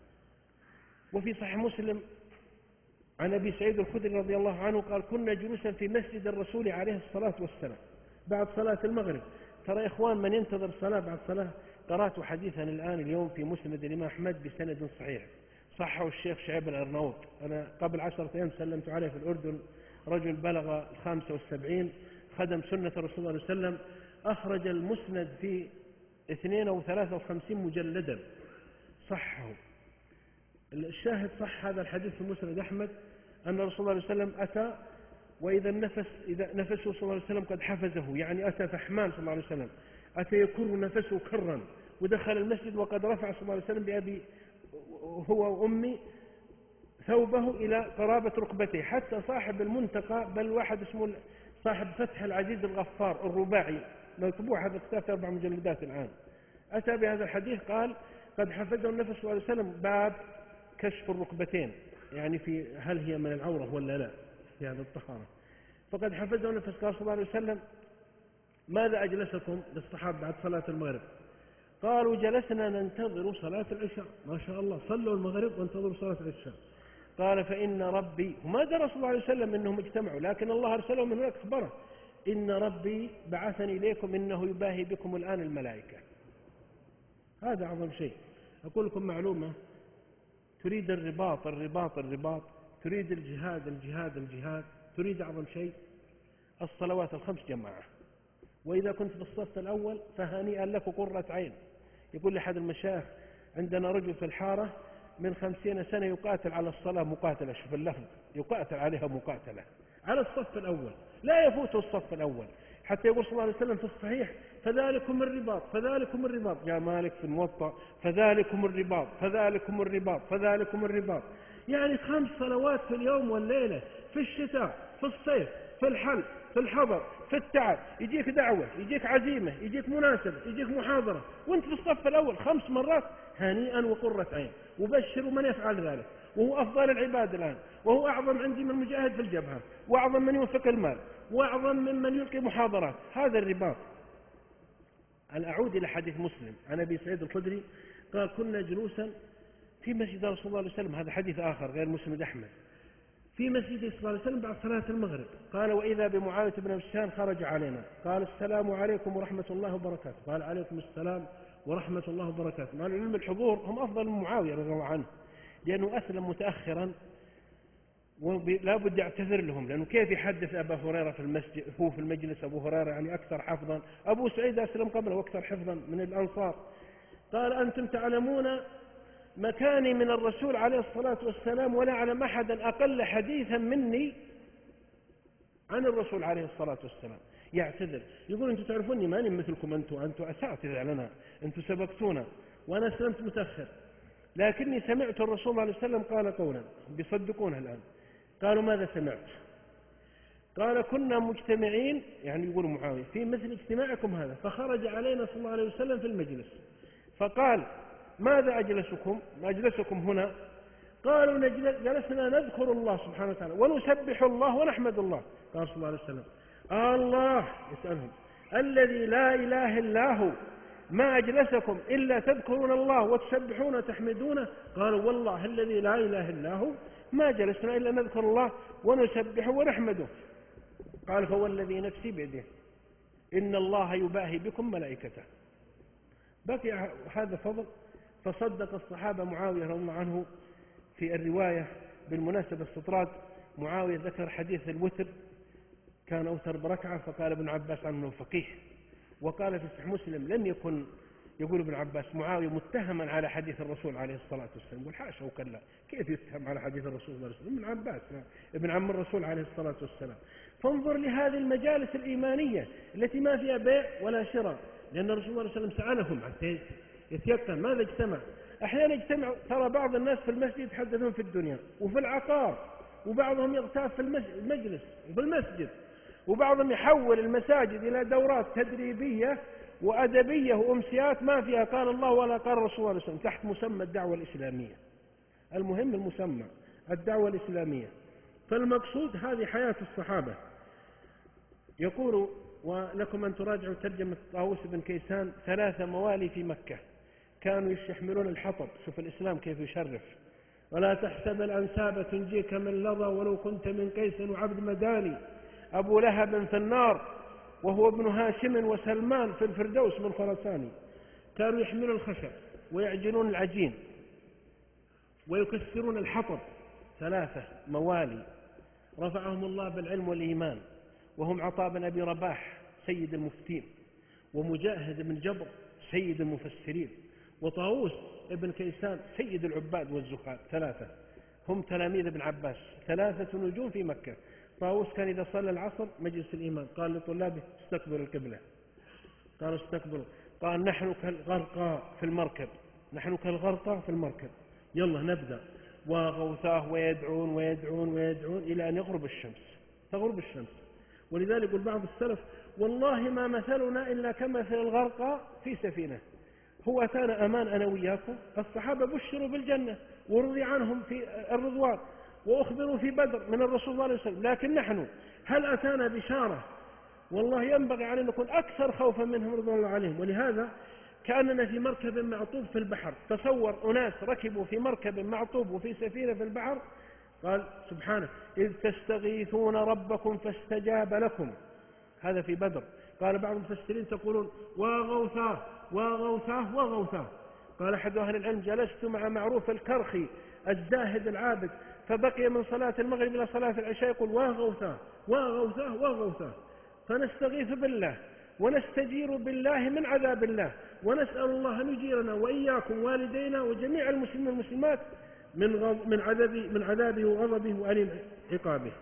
Speaker 1: وفي صحيح مسلم عن أبي سعيد الخدري رضي الله عنه قال: كنا جلوسا في مسجد الرسول عليه الصلاة والسلام بعد صلاة المغرب. ترى يا إخوان من ينتظر صلاة بعد صلاة، قرأت حديثا الآن اليوم في مسند الإمام أحمد بسند صحيح صحه الشيخ شعيب الأرناؤوط. أنا قبل عشرة أيام سلمت عليه في الأردن، رجل بلغ الخامسة والسبعين، خدم سنة الرسول صلى الله عليه وسلم، أخرج المسند في اثنين أو ثلاثة وخمسين مجلدا صحه. الشاهد صح هذا الحديث في مسند أحمد أن الرسول صلى الله عليه وسلم أتى وإذا النفس إذا نفسه صلى الله عليه وسلم قد حفزه، يعني أتى فحمان صلى الله عليه وسلم، أتى يكر نفسه كرا، ودخل المسجد وقد رفع صلى الله عليه وسلم بأبي هو وأمي ثوبه إلى قرابة ركبته، حتى صاحب المنتقى بل واحد اسمه صاحب فتح العزيز الغفار الرباعي مطبوع هذا الكتاب في أربع مجلدات الآن، أتى بهذا الحديث قال قد حفظه النبي صلى الله عليه وسلم باب كشف الركبتين، يعني في هل هي من العورة ولا لا في هذا الطهارة. فقد حفظه النبي صلى الله عليه وسلم: ماذا أجلسكم للصحابة بعد صلاة المغرب؟ قالوا: جلسنا ننتظر صلاة العشاء. ما شاء الله، صلوا المغرب وانتظروا صلاة العشاء. قال: فإن ربي، وما درس صلى الله عليه وسلم أنهم اجتمعوا، لكن الله أرسلهم من هناك أخبره: إن ربي بعثني إليكم إنه يباهي بكم الآن الملائكة. هذا أعظم شيء. أقول لكم معلومة: تريد الرباط الرباط الرباط، تريد الجهاد الجهاد الجهاد، تريد أعظم شيء الصلوات الخمس جماعة. وإذا كنت في الصف الأول فهنيئا لك قرة عين. يقول لأحد المشايخ: عندنا رجل في الحارة من خمسين سنة يقاتل على الصلاة مقاتلة، شوف اللفظ، يقاتل عليها مقاتلة على الصف الأول، لا يفوته الصف الأول، حتى يقول صلى الله عليه وسلم في الصحيح: فذلكم الرباط فذلكم الرباط. جاء مالك في الموطأ: فذلكم الرباط فذلكم الرباط فذلكم الرباط. يعني خمس صلوات في اليوم والليلة، في الشتاء في الصيف في الحل في الحضر في التعب، يجيك دعوة، يجيك عزيمة، يجيك مناسبة، يجيك محاضرة، وانت في الصف الأول خمس مرات، هنيئا وقرة عين. وبشروا من يفعل ذلك، وهو أفضل العباد الآن، وهو أعظم عندي من مجاهد في الجبهة، وأعظم من ينفق المال، وأعظم ممن يلقي محاضرات. هذا الرباط. الأعود إلى حديث مسلم عن أبي سعيد الخدري قال: كنا جلوسا في مسجد رسول الله عليه وسلم، هذا حديث آخر غير مسند أحمد، في مسجد صلى الله عليه وسلم بعد صلاة المغرب. قال: وإذا بمعاوية بن أبي سفيان خرج علينا، قال: السلام عليكم ورحمة الله وبركاته. قال: عليكم السلام ورحمة الله وبركاته. مع العلم الحضور هم أفضل من معاوية رضي الله عنه، لأنه أسلم متأخرا ولا بد يعتذر لهم، لأنه كيف يحدث أبا هريرة في المسجد هو في المجلس، أبو هريرة يعني أكثر حفظا، أبو سعيد أسلم قبله وأكثر حفظا من الأنصار. قال: أنتم تعلمون مكاني من الرسول عليه الصلاة والسلام، ولا أعلم أحدا أقل حديثا مني عن الرسول عليه الصلاة والسلام. يعتذر، يقول: أنتم تعرفوني ماني مثلكم، أنتم أنتم أساتذة لنا، أنتم سبقتونا وأنا أسلمت متأخر، لكني سمعت الرسول عليه وسلم قال قولا بيصدقونه الآن. قالوا: ماذا سمعت؟ قال: كنا مجتمعين، يعني يقول معاوية، في مثل اجتماعكم هذا، فخرج علينا صلى الله عليه وسلم في المجلس فقال: ماذا أجلسكم أجلسكم هنا؟ قالوا: جلسنا نذكر الله سبحانه وتعالى ونسبح الله ونحمد الله. قال صلى الله عليه وسلم: الله يسألهم: الذي لا إله إلا هو ما أجلسكم إلا تذكرون الله وتسبحون وتحمدونه؟ قالوا: والله الذي لا إله إلا هو ما جلسنا إلا نذكر الله ونسبحه ونحمده. قال: فهو الذي نفسي بيده إن الله يباهي بكم ملائكته. بقي هذا فضل. فصدق الصحابة معاوية رضي الله عنه في الرواية. بالمناسبة استطراد معاوية ذكر حديث الوتر، كان أوتر بركعة، فقال ابن عباس عنه فقيه، وقال في صحيح مسلم: لم يكن يقول ابن عباس معاوية متهما على حديث الرسول عليه الصلاة والسلام، يقول حاشا وكلا، كيف يتهم على حديث الرسول صلى الله عليه وسلم؟ ابن عباس ابن عم الرسول عليه الصلاة والسلام. فانظر لهذه المجالس الإيمانية التي ما فيها بيع ولا شراء، لأن الرسول صلى الله عليه وسلم سألهم حتى يتيقن ماذا اجتمع. أحيانا يجتمع، ترى بعض الناس في المسجد يتحدثون في الدنيا وفي العقار، وبعضهم يغتاب في المجلس وفي المسجد، وبعضهم يحول المساجد إلى دورات تدريبية وأدبية وأمسيات ما فيها قال الله ولا قال الرسول صلى الله عليه وسلم، تحت مسمى الدعوة الإسلامية. المهم المسمى الدعوة الإسلامية. فالمقصود هذه حياة الصحابة. يقول ولكم أن تراجعوا ترجمة طاووس بن كيسان: ثلاثة موالي في مكة كانوا يحملون الحطب. شوف الإسلام كيف يشرف. ولا تحسب الأنساب تنجيك من لظى ولو كنت من قيس وعبد مداني. أبو لهب في النار وهو ابن هاشم وسلمان في الفردوس من خراساني. كانوا يحملون الخشب ويعجنون العجين ويكسرون الحطب. ثلاثة موالي رفعهم الله بالعلم والإيمان، وهم عطاء بن أبي رباح سيد المفتين، ومجاهد بن جبر سيد المفسرين، وطاووس ابن كيسان سيد العباد والزهاد. ثلاثة هم تلاميذ ابن عباس، ثلاثة نجوم في مكة. طاووس كان إذا صلى العصر مجلس الإمام قال لطلابه: استقبلوا القبلة. قالوا استقبلوا. قال: نحن كالغرقى في المركب، نحن كالغرقى في المركب، يلا نبدأ. وغوثاه ويدعون ويدعون ويدعون إلى أن يغرب الشمس، تغرب الشمس. ولذلك يقول بعض السلف: والله ما مثلنا إلا كمثل الغرقى في سفينة. هو أتانا أمان أنا وياكم. الصحابة بشروا بالجنة ورضي عنهم في الرضوان وأخبروا في بدر من الرسول صلى الله عليه وسلم، لكن نحن هل أتانا بشارة؟ والله ينبغي أن نكون أكثر خوفا منهم رضي الله عليهم. ولهذا كأننا في مركب معطوب في البحر. تصور أناس ركبوا في مركب معطوب وفي سفينة في البحر. قال سبحانه: إذ تستغيثون ربكم فاستجاب لكم. هذا في بدر. قال بعض المفسرين: تقولون وغوثاه وغوثاه وغوثاه. قال أحد أهل العلم: جلست مع معروف الكرخي الزاهد العابد فبقي من صلاة المغرب إلى صلاة العشاء يقول وغوثاه وغوثاه وغوثاه. فنستغيث بالله ونستجير بالله من عذاب الله، ونسأل الله أن يجيرنا وإياكم والدينا وجميع المسلمين والمسلمات من غض من عذابه من عذابه وغضبه وأليم عقابه.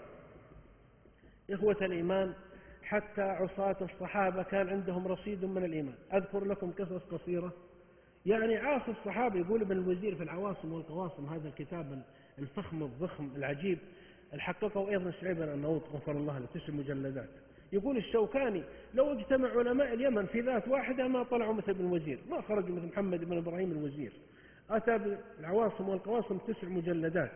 Speaker 1: إخوة الإيمان، حتى عصاة الصحابة كان عندهم رصيد من الإيمان. أذكر لكم قصص قصيرة. يعني عاصي الصحابة، يقول ابن الوزير في العواصم والقواصم، هذا الكتاب الفخم الضخم العجيب، الحققه أيضا سعيد بن النوط غفر الله له، تسع مجلدات. يقول الشوكاني: لو اجتمع علماء اليمن في ذات واحدة ما طلعوا مثل ابن الوزير، ما خرجوا مثل محمد بن إبراهيم الوزير. أتى بالعواصم والقواصم تسع مجلدات.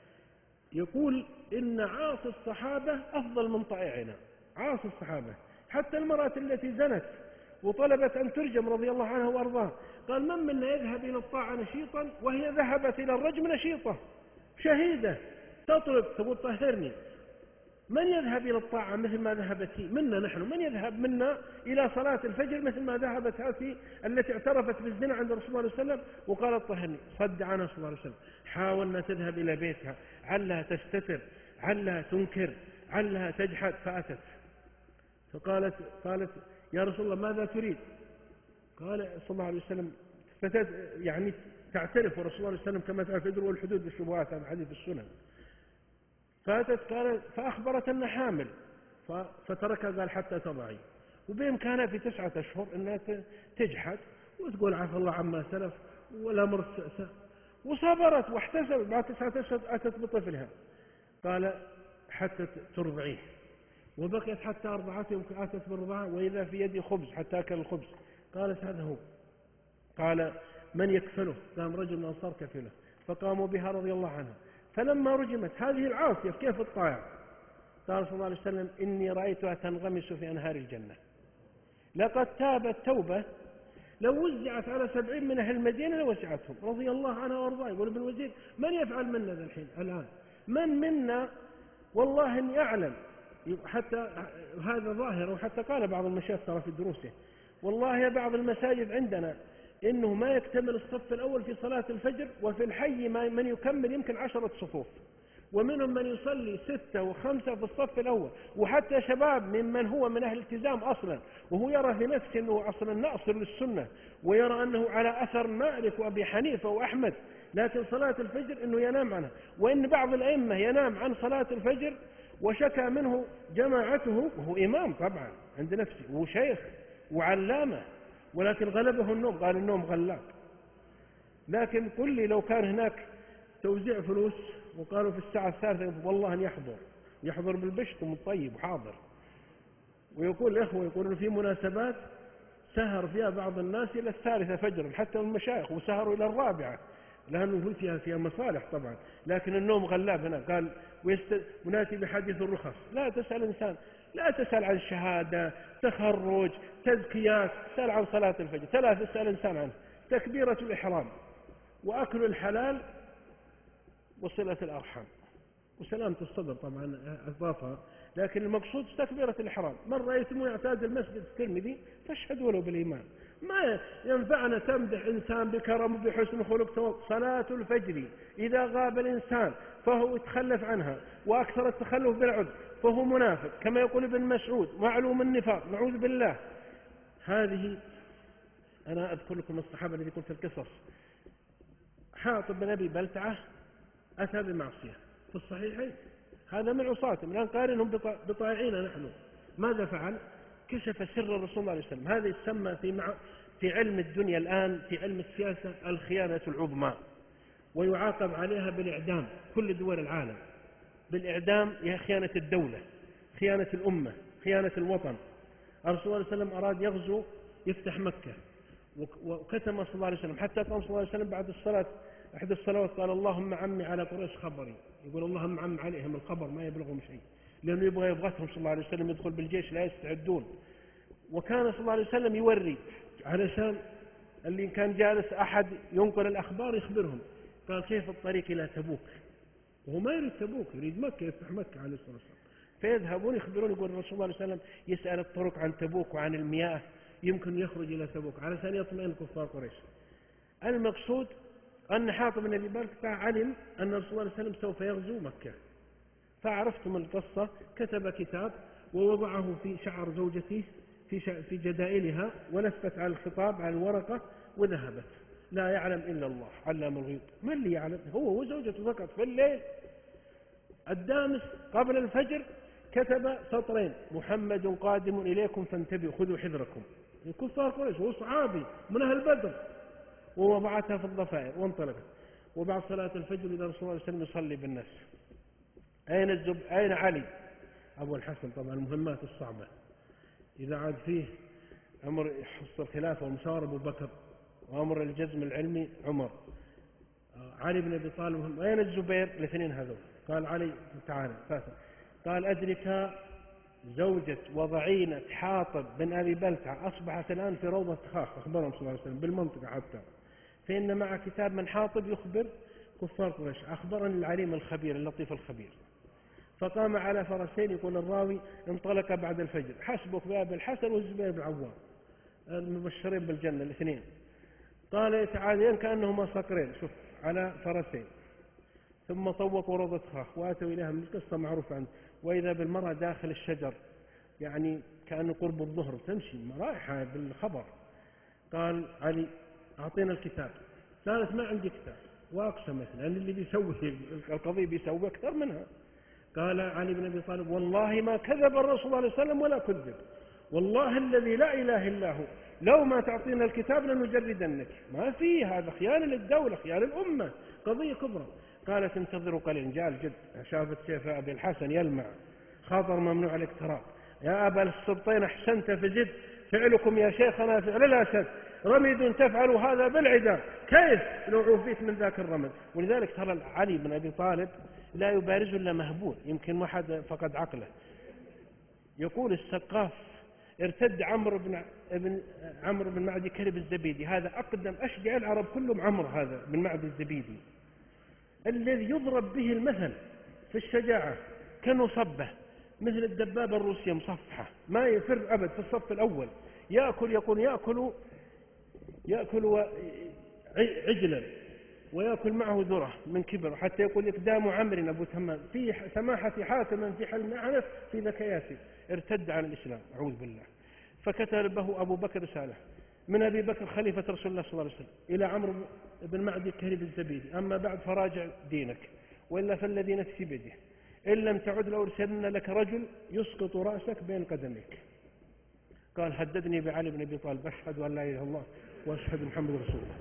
Speaker 1: يقول إن عاصي الصحابة أفضل من طائعنا. عاصي الصحابة، حتى المرأة التي زنت وطلبت أن ترجم رضي الله عنها وأرضاها، قال: من منا يذهب إلى الطاعة نشيطا وهي ذهبت إلى الرجم نشيطة شهيدة تطلب تقول طهرني؟ من يذهب إلى الطاعة مثل ما ذهبت هي منا نحن؟ من يذهب منا إلى صلاة الفجر مثل ما ذهبت هذه التي اعترفت بالزنا عند رسول الله صلى الله عليه وسلم وقالت طهرني؟ صد عنها صلى الله عليه وسلم، حاولنا تذهب إلى بيتها، علها تستتر، علها تنكر، علها تجحد، فأتت فقالت قالت يا رسول الله ماذا تريد؟ قال صلى الله عليه وسلم فتت يعني تعترف، ورسول الله عليه وسلم كما تعرف يدروا الحدود بالشبهات، هذا حديث السنن. فاتت قال فأخبرت أن حامل، فتركها قال حتى تضعي، وبإمكانها في تسعة أشهر أنها تجحد وتقول عفى الله عما سلف والأمر استأسى، وصبرت واحتسبت. بعد تسعة أشهر أتت بطفلها، قال حتى ترضعيه، وبقيت حتى أرضعته، يمكن أتت بالرضاعة وإذا في يدي خبز حتى أكل الخبز. قالت هذا هو. قال من يكفله؟ قام رجل من الأنصار كفله، فقاموا بها رضي الله عنها. فلما رجمت هذه العاصية كيف الطائع؟ قال صلى الله عليه وسلم إني رأيتها تنغمس في أنهار الجنة، لقد تابت توبة لو وزعت على سبعين من أهل المدينة لوسعتهم رضي الله عنها وارضاه. يقول ابن الوزير من يفعل منا ذا الحين الآن؟ من منا والله إني أعلم، حتى هذا ظاهر، وحتى قال بعض المشايخ ترى في دروسه والله يا بعض المساجد عندنا إنه ما يكتمل الصف الأول في صلاة الفجر، وفي الحي من يكمل يمكن عشرة صفوف، ومنهم من يصلي ستة وخمسة في الصف الأول، وحتى شباب ممن هو من أهل الالتزام أصلا وهو يرى في نفسه أنه أصلا ناصر للسنة ويرى أنه على أثر مالك وأبي حنيفة وأحمد، لكن صلاة الفجر أنه ينام عنها. وإن بعض الأئمة ينام عن صلاة الفجر وشكى منه جماعته، وهو إمام طبعا عند نفسه وشيخ وعلامة، ولكن غلبه النوم، قال النوم غلاب. لكن قل لي لو كان هناك توزيع فلوس وقالوا في الساعة الثالثة والله أن يحضر يحضر بالبشت ومطيب وحاضر. ويقول الإخوة يقولون في مناسبات سهر فيها بعض الناس إلى الثالثة فجرا حتى المشايخ، وسهروا إلى الرابعة لأنه فيها فيها مصالح طبعا، لكن النوم غلاب هنا. قال ويست... وناتي بحديث الرخص، لا تسأل إنسان، لا تسأل عن شهادة تخرج تزكيات، تسأل عن صلاة الفجر. ثلاث تسأل إنسان عنه: تكبيرة الإحرام، وأكل الحلال، وصلة الأرحام، وسلامة الصدر طبعا أضافها، لكن المقصود تكبيرة الإحرام. من رأيتم يعتاد المسجد الترمذي فاشهدوا له بالإيمان. ما ينفعنا تمدح إنسان بكرم وبحسن خلق. صلاة الفجر إذا غاب الإنسان فهو يتخلف عنها، وأكثر التخلف بالعد فهو منافق، كما يقول ابن مسعود معلوم النفاق، نعوذ بالله. هذه أنا أذكر لكم الصحابة الذي قلت القصص. حاطب بن أبي بلتعة أتى بمعصية في الصحيحين، هذا من عصاتهم، الآن قارنهم بطائعين نحن. ماذا فعل؟ كشف سر الرسول صلى الله عليه وسلم. هذا يسمى في, مع... في علم الدنيا الآن، في علم السياسة، الخيانة العظمى، ويعاقب عليها بالإعدام. كل دول العالم بالإعدام، هي خيانة الدولة، خيانة الأمة، خيانة الوطن. الرسول صلى الله عليه وسلم أراد يغزو يفتح مكة، وكتم صلى الله عليه وسلم حتى قام صلى الله عليه وسلم بعد الصلاة أحد الصلوات قال: اللهم عمي على قريش خبري. يقول اللهم عم عليهم الخبر ما يبلغهم شيء، لأنه يبغى يبغتهم صلى الله عليه وسلم يدخل بالجيش لا يستعدون. وكان صلى الله عليه وسلم يوري علشان اللي كان جالس أحد ينقل الأخبار يخبرهم. قال: كيف الطريق إلى تبوك؟ وهو ما يريد تبوك، يريد مكة، يفتح مكة عليه الصلاة والسلام. فيذهبون يخبرون، يقول الرسول صلى الله عليه وسلم يسأل الطرق عن تبوك وعن المياه، يمكن يخرج إلى تبوك علشان يطمئن كفار قريش. المقصود أن حاطب بن أبي بلتعة علم أن الرسول صلى الله عليه وسلم سوف يغزو مكة، فعرفتم القصة. كتب كتاب ووضعه في شعر زوجته في في جدائلها، ولفت على الخطاب على الورقة وذهبت. لا يعلم إلا الله علام الغيوب. من اللي يعلم؟ هو وزوجته فقط. في الليل الدامس قبل الفجر كتب سطرين: محمد قادم إليكم فانتبهوا خذوا حذركم. الكفار قريش، وهو صحابي من أهل بدر، ووضعتها في الضفائر وانطلقت. وبعد صلاة الفجر إذا رسول الله صلى الله عليه وسلم يصلي بالناس. أين الزب... أين علي أبو الحسن؟ طبعا المهمات الصعبة إذا عاد فيه أمر يحصل الخلافة والمشاورة أبو بكر، وأمر الجزم العلمي عمر. علي بن أبي طالب مهم. أين الزبير؟ الاثنين هذول. قال علي تعالى فاتح. قال: أدرك زوجة وضعينة حاطب بن أبي بلتعة أصبحت الآن في روضة خاخ، أخبرهم صلى الله عليه وسلم بالمنطقة حتى، فإن مع كتاب من حاطب يخبر كفار قريش. أخبرني العليم الخبير اللطيف الخبير. فقام على فرسين، يقول الراوي انطلق بعد الفجر، حسبك بأبي الحسن والزبير بن عوام المبشرين بالجنة الاثنين. قال: يتعاليان كأنهما صقرين، شوف، على فرسين، ثم طوقوا روضة خاخ وآتوا إليها. من القصة معروفة عنه. وإذا بالمرأة داخل الشجر، يعني كأنه قرب الظهر، تمشي رايحة بالخبر. قال علي: أعطينا الكتاب. قالت: ما عندي كتاب. وأقسمت لأن اللي بيسوي القضية بيسوي أكثر منها. قال علي بن أبي طالب: والله ما كذب الرسول صلى الله عليه وسلم ولا كذب، والله الذي لا إله إلا هو، لو ما تعطينا الكتاب لنجردنك. ما فيه، هذا خيانة للدولة، خيانة الأمة، قضية كبرى. قالت: انتظروا قليلا. جاء الجد، شافت سيف أبي الحسن يلمع، خاطر ممنوع الاقتراب. يا أبا السبطين أحسنت فزد، فعلكم يا شيخنا فعل الأسد، رميد تفعل هذا بالعدا، كيف لو عوفيت من ذاك الرمد. ولذلك ترى علي بن أبي طالب لا يبارز إلا مهبول، يمكن ما حد فقد عقله. يقول السقاف: ارتد عمرو بن ابن عمرو بن معدي كلب الزبيدي، هذا أقدم أشجع العرب كلهم، عمرو هذا بن معدي الزبيدي، الذي يضرب به المثل في الشجاعة، كنصبه مثل الدبابة الروسية مصفحة، ما يفر أبد في الصف الأول. يأكل يكون يأكل يأكل عجلا ويأكل معه ذرة من كبر، حتى يقول إقدام عمرو أبو تمام في سماحة حاتم في حلم أعنف في ذكياته ارتد عن الإسلام أعوذ بالله. فكتبه أبو بكر رسالة من أبي بكر خليفة رسول الله صلى الله عليه وسلم إلى عمرو بن معدي كريب الزبيدي: أما بعد فراجع دينك، وإلا فالذي نفسي بيده إن لم تعد لأرسلن لك رجل يسقط رأسك بين قدميك. قال: هددني بعلي بن أبي طالب، أشهد أن لا إله إلا الله وأشهد محمد رسول الله.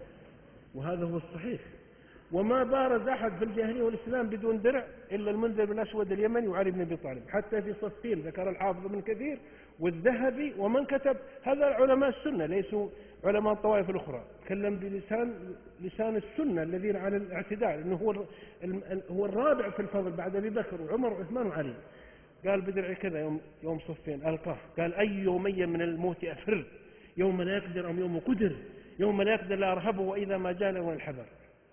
Speaker 1: وهذا هو الصحيح. وما بارز أحد في الجاهلية والإسلام بدون درع إلا المنذر بن الأسود اليمني وعلي بن أبي طالب، حتى في صفين ذكر الحافظ بن كثير والذهبي ومن كتب هذا علماء السنة ليسوا علماء الطوائف الأخرى، تكلم بلسان لسان السنة الذين على الاعتدال، إنه هو هو الرابع في الفضل بعد أبي بكر وعمر وعثمان وعلي. قال: بدرعي كذا يوم يوم صفين ألقاه. قال: أي يومي من الموت أفر، يوم لا يقدر أم يوم قدر، يوم لا يقدر لا أرهبه وإذا ما جاء له الحذر.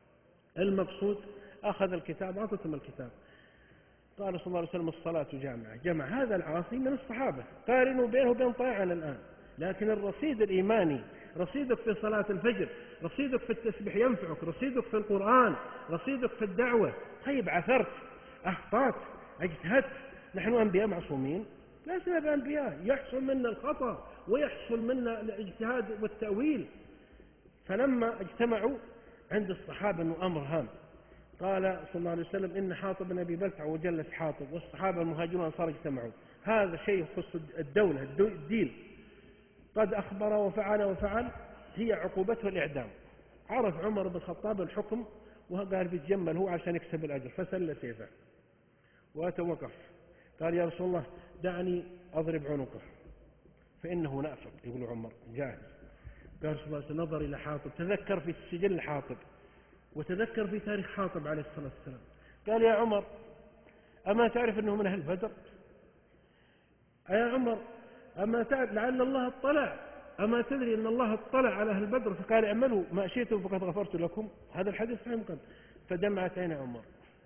Speaker 1: المقصود أخذ الكتاب، أعطتهم الكتاب. قال صلى الله عليه وسلم: الصلاة جامعة. جمع هذا العاصي من الصحابة، قارنوا بينه وبين طاعنا الآن. لكن الرصيد الإيماني، رصيدك في صلاة الفجر، رصيدك في التسبيح ينفعك، رصيدك في القرآن، رصيدك في الدعوة. طيب عثرت، أخطأت، اجتهدت، نحن أنبياء معصومين؟ لسنا بأنبياء، يحصل منا الخطأ ويحصل منا الاجتهاد والتأويل. فلما اجتمعوا عند الصحابة أنه أمر هام، قال صلى الله عليه وسلم: إن حاطب بن أبي بلتع وجلس حاطب والصحابة المهاجرون والأنصار اجتمعوا، هذا شيء يخص الدولة الدين، قد أخبر وفعل وفعل، هي عقوبته الإعدام. عرف عمر بن الخطاب الحكم وقال بيتجمل هو عشان يكسب الأجر، فسل سيفه وتوقف. قال: يا رسول الله دعني أضرب عنقه فإنه نافق. يقول عمر: جاهز. قال صلى الله عليه وسلم: نظر إلى حاطب، تذكر في السجل حاطب وتذكر في تاريخ حاطب عليه الصلاة والسلام. قال: يا عمر أما تعرف أنه من أهل بدر؟ يا عمر أما تعرف لعل الله اطلع، أما تدري أن الله اطلع على أهل بدر فقال: اعملوا ما شئتم فقد غفرت لكم. هذا الحديث صحيح مقدم. فدمعت عين عمر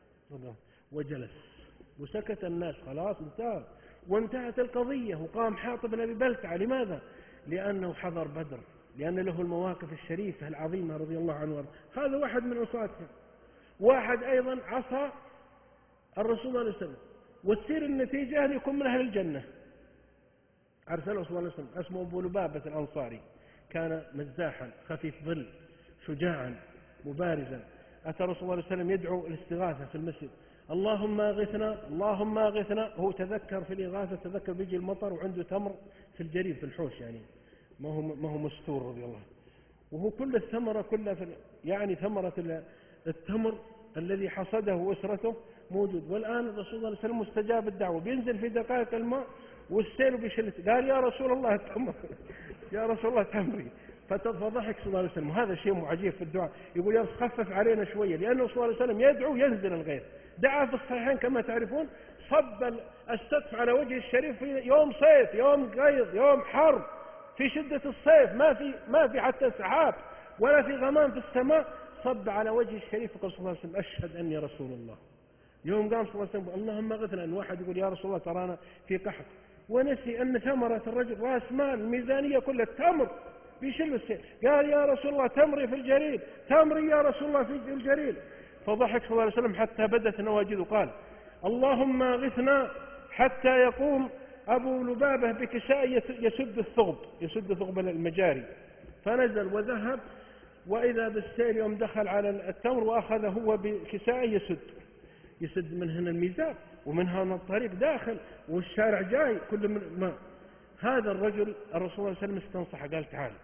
Speaker 1: وجلس وسكت الناس، خلاص انتهى وانتهت القضية. وقام حاطب بن أبي بلتع. لماذا؟ لأنه حضر بدر، لأن له المواقف الشريفة العظيمة رضي الله عنه. هذا واحد من عصاته. واحد أيضا عصى الرسول صلى الله عليه وسلم، وتصير النتيجة أن يكون من أهل الجنة. أرسله صلى الله عليه وسلم اسمه أبو لبابة الأنصاري، كان مزاحا خفيف ظل شجاعا مبارزا. أتى رسول الله عليه وسلم يدعو الاستغاثة في المسجد: اللهم اغثنا اللهم اغثنا. هو تذكر في الإغاثة، تذكر بيجي المطر وعنده تمر في الجريب في الحوش، يعني ما هو ما هو مستور رضي الله. وهو كل الثمرة كلها في يعني ثمرة التمر الذي حصده أسرته موجود. والآن الرسول صلى الله عليه وسلم مستجاب الدعوة، بينزل في دقائق الماء والسيل بشلت. قال: يا رسول الله تمر، يا رسول الله تمري. فضحك صلى الله عليه وسلم. هذا شيء عجيب في الدعاء. يقول: يا خفف علينا شوية، لأنه صلى الله عليه وسلم يدعو ينزل الغيث. دعا في الصحيحين كما تعرفون، صب السقف على وجه الشريف في يوم صيف، يوم غيظ، يوم حر، في شدة الصيف، ما في ما في حتى سحاب ولا في غمام في السماء، صب على وجه الشريف فقال صلى الله عليه وسلم: أشهد أني رسول الله. يوم قام صلى الله عليه وسلم: اللهم اغثنا. أن واحد يقول: يا رسول الله ترانا في قحط، ونسي أن ثمرة الرجل رأس مال، الميزانية كلها تمر بيشل السيل. قال: يا رسول الله تمري في الجريد، تمري يا رسول الله في الجريد. فضحك صلى الله عليه وسلم حتى بدت نواجذه. قال: اللهم اغثنا، حتى يقوم أبو لبابة بكساء يسد الثغب، يسد ثغب المجاري. فنزل وذهب، وإذا بالسيل يوم دخل على التمر وأخذ هو بكساء يسد يسد من هنا الميزان ومن هنا الطريق داخل والشارع جاي كل من ما. هذا الرجل الرسول صلى الله عليه وسلم استنصح، قال: تعال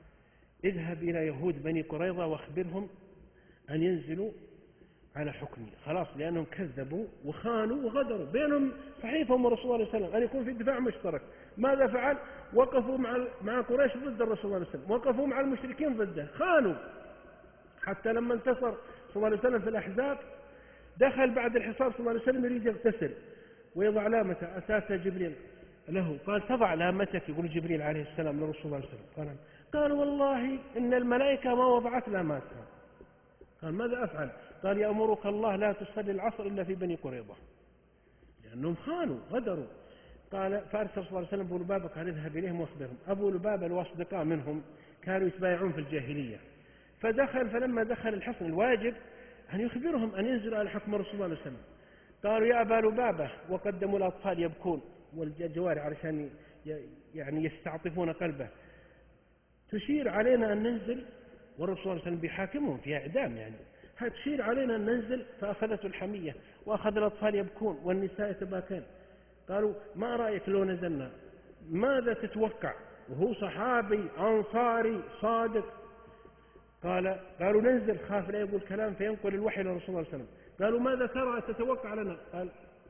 Speaker 1: اذهب إلى يهود بني قريظة واخبرهم أن ينزلوا على حكمي. خلاص، لأنهم كذبوا وخانوا وغدروا بينهم صحيفهم ورسول الله صلى الله عليه وسلم أن يكون في دفاع مشترك. ماذا فعل؟ وقفوا مع مع قريش ضد الرسول صلى الله عليه وسلم، وقفوا مع المشركين ضده، خانوا. حتى لما انتصر صلى الله عليه وسلم في الأحزاب، دخل بعد الحصار صلى الله عليه وسلم يريد يغتسل ويضع لامته. أتاته جبريل له، قال: تضع لامتك. يقول جبريل عليه السلام لرسول الله صلى الله عليه وسلم. قال: قال: والله إن الملائكة ما وضعت لاماتها. قال: ماذا أفعل؟ قال: يأمرك الله لا تصلي العصر إلا في بني قريظة، لأنهم خانوا غدروا. قال: فأرسل صلى الله عليه وسلم أبو لبابة، قال: اذهب إليهم واخبرهم. أبو لبابة الواصدقاء منهم كانوا يتبايعون في الجاهلية، فدخل فلما دخل الحصن الواجب أن يخبرهم أن ينزلوا على حكم الرسول صلى الله عليه وسلم. قالوا يا أبا لبابة، وقدموا الأطفال يبكون والجواري علشان يعني يستعطفون قلبه، تشير علينا أن ننزل والرسول صلى الله عليه وسلم بيحاكمهم في إعدام، يعني تشير علينا أن ننزل. فأخذته الحمية وأخذ الأطفال يبكون والنساء يتباكين. قالوا ما رأيك لو نزلنا؟ ماذا تتوقع؟ وهو صحابي أنصاري صادق. قال قالوا ننزل، خاف لا يقول كلام فينقل الوحي للرسول صلى الله عليه وسلم. قالوا ماذا ترى تتوقع لنا؟ قال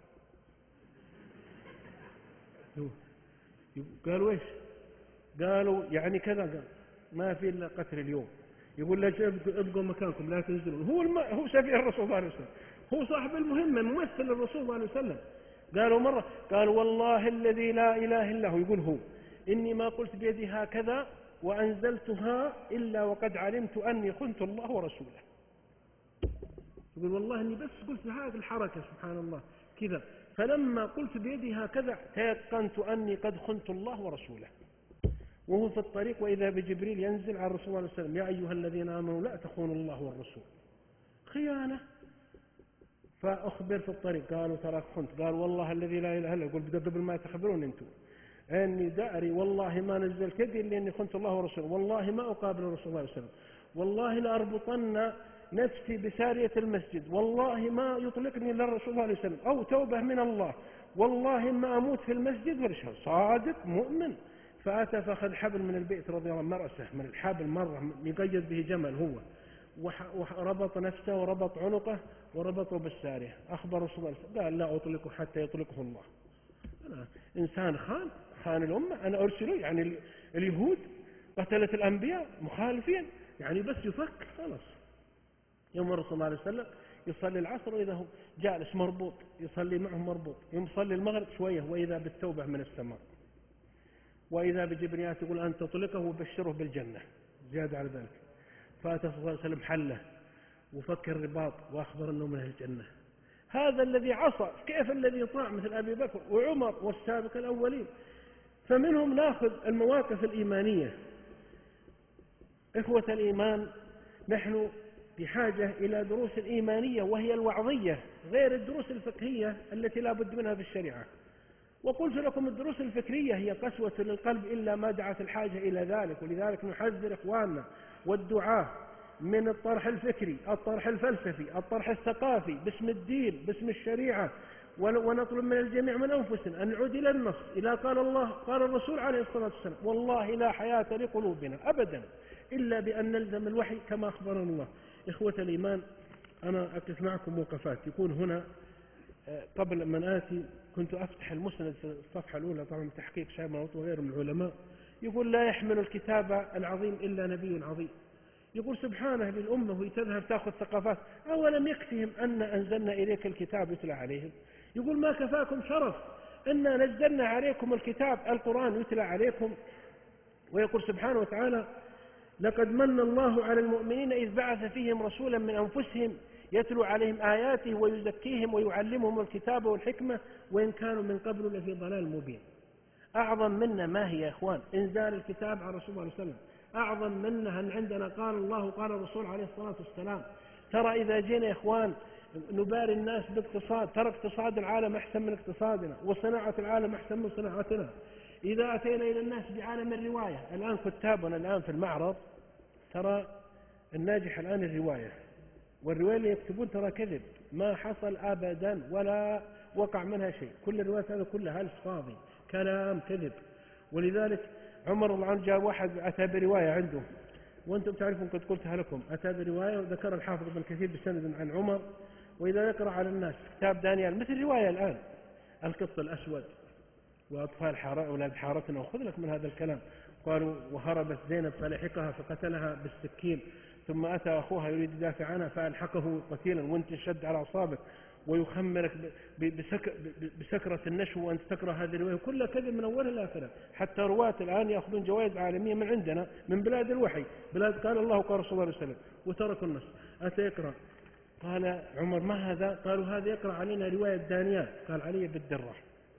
Speaker 1: قالوا ايش؟ قالوا يعني كذا. قال ما في الا قتل اليوم. يقول لا ابقوا مكانكم لا تنزلون. هو الم... هو سفير الرسول صلى الله عليه وسلم، هو صاحب المهمة، ممثل الرسول صلى الله عليه وسلم. قالوا مرة قالوا والله الذي لا إله إلا هو، يقول هو إني ما قلت بيدي هكذا وأنزلتها إلا وقد علمت أني خنت الله ورسوله. يقول والله إني بس قلت هذه الحركة سبحان الله كذا، فلما قلت بيدي هكذا تيقنت أني قد خنت الله ورسوله. وهو في الطريق وإذا بجبريل ينزل على الرسول صلى الله عليه وسلم يا أيها الذين آمنوا لا تخونوا الله والرسول. خيانة. فأخبر في الطريق قالوا تراك خنت. قال والله الذي لا إله إلا هو، يقول قبل ما تخبرون أنتم أني داري والله ما نزلت يدي إلا أني خنت الله ورسوله، والله ما أقابل الرسول صلى الله عليه وسلم، والله لأربطن نفسي بسارية المسجد، والله ما يطلقني إلا الرسول صلى الله عليه وسلم، أو توبة من الله، والله ما أموت في المسجد والشهر. صادق مؤمن. فأتى فأخذ حبل من البيت رضي الله عنه، مرأسه من الحبل مرة يقيد به جمل هو، وربط نفسه وربط عنقه وربطه بالسارية. أخبر رسول الله قال لا أطلقه حتى يطلقه الله. أنا إنسان خان خان الأمة، أنا أرسله يعني اليهود قتلت الأنبياء مخالفين، يعني بس يفكر خلاص. يوم الرسول صلى الله عليه وسلم يصلي العصر وإذا هو جالس مربوط يصلي معهم مربوط، يوم يصلي المغرب شوية وإذا بالتوبة من السماء، وإذا بجبريات يقول أن تطلقه وبشره بالجنة زيادة على ذلك. فأتى صلى الله عليه وسلم حله وفك الرباط وأخبر أنه من أهل الجنة. هذا الذي عصى، كيف الذي يطاع مثل أبي بكر وعمر والسابق الأولين؟ فمنهم نأخذ المواقف الإيمانية. إخوة الإيمان، نحن بحاجة إلى دروس إيمانية وهي الوعظية غير الدروس الفقهية التي لا بد منها في الشريعة. وقلت لكم الدروس الفكرية هي قسوة للقلب إلا ما دعت الحاجة إلى ذلك، ولذلك نحذر إخواننا والدعاة من الطرح الفكري، الطرح الفلسفي، الطرح الثقافي باسم الدين باسم الشريعة. ونطلب من الجميع من أنفسنا أن نعود إلى النص، إلى قال الله قال الرسول عليه الصلاة والسلام. والله لا حياة لقلوبنا أبدا إلا بأن نلزم الوحي كما أخبرنا الله. إخوة الإيمان، أنا أقف معكم وقفات. يكون هنا قبل من آتي كنت أفتح المسند في الصفحة الأولى، طبعا تحقيق شاب موطن وغيره من العلماء، يقول لا يحمل الكتاب العظيم إلا نبي عظيم. يقول سبحانه للأمة وهي تذهب تأخذ ثقافات، أولم يكفهم أن أنزلنا إليك الكتاب يتلى عليهم؟ يقول ما كفاكم شرف أن نزلنا عليكم الكتاب القرآن يتلى عليكم. ويقول سبحانه وتعالى لقد من الله على المؤمنين إذ بعث فيهم رسولا من أنفسهم يتلو عليهم آياته ويزكيهم ويعلمهم الكتاب والحكمة وإن كانوا من قبل لفي ضلال مبين. أعظم منا ما هي يا إخوان؟ إنزال الكتاب على رسول الله عليه وسلم. أعظم منا أن عندنا قال الله قال الرسول عليه الصلاة والسلام. ترى إذا جينا يا إخوان نباري الناس باقتصاد، ترى اقتصاد العالم أحسن من اقتصادنا، وصناعة العالم أحسن من صناعتنا. إذا أتينا إلى الناس بعالم الرواية، الآن كتابنا الآن في المعرض ترى الناجح الآن الرواية، والرواية اللي يكتبون ترى كذب، ما حصل أبدا ولا وقع منها شيء، كل الروايات هذا كلها هلس فاضي كلام كذب. ولذلك عمر رضي الله عنه جاء واحد أتى برواية عنده، وأنتم تعرفون قد قلتها لكم، أتى برواية وذكر الحافظ ابن كثير بسند عن عمر، وإذا يقرأ على الناس كتاب دانيال مثل رواية الآن القط الأسود وأطفال حارة أولاد حارتنا، وخذ لك من هذا الكلام. قالوا وهربت زينب فلحقها فقتلها بالسكين، ثم أتى أخوها يريد يدافع عنها فألحقه قتيلا وانت شد على أصابك ويخمرك بسك بسكرة النشو وأنت تكره هذه الرواية. كلها كذب من أولها إلى آخرها. حتى رواة الآن يأخذون جوائز عالمية من عندنا من بلاد الوحي، بلاد قال الله وقال رسول الله عليه وسلم، وتركوا النص. أتى يقرأ قال عمر ما هذا؟ قالوا هذا يقرأ علينا رواية دانيال. قال علي بالدرة.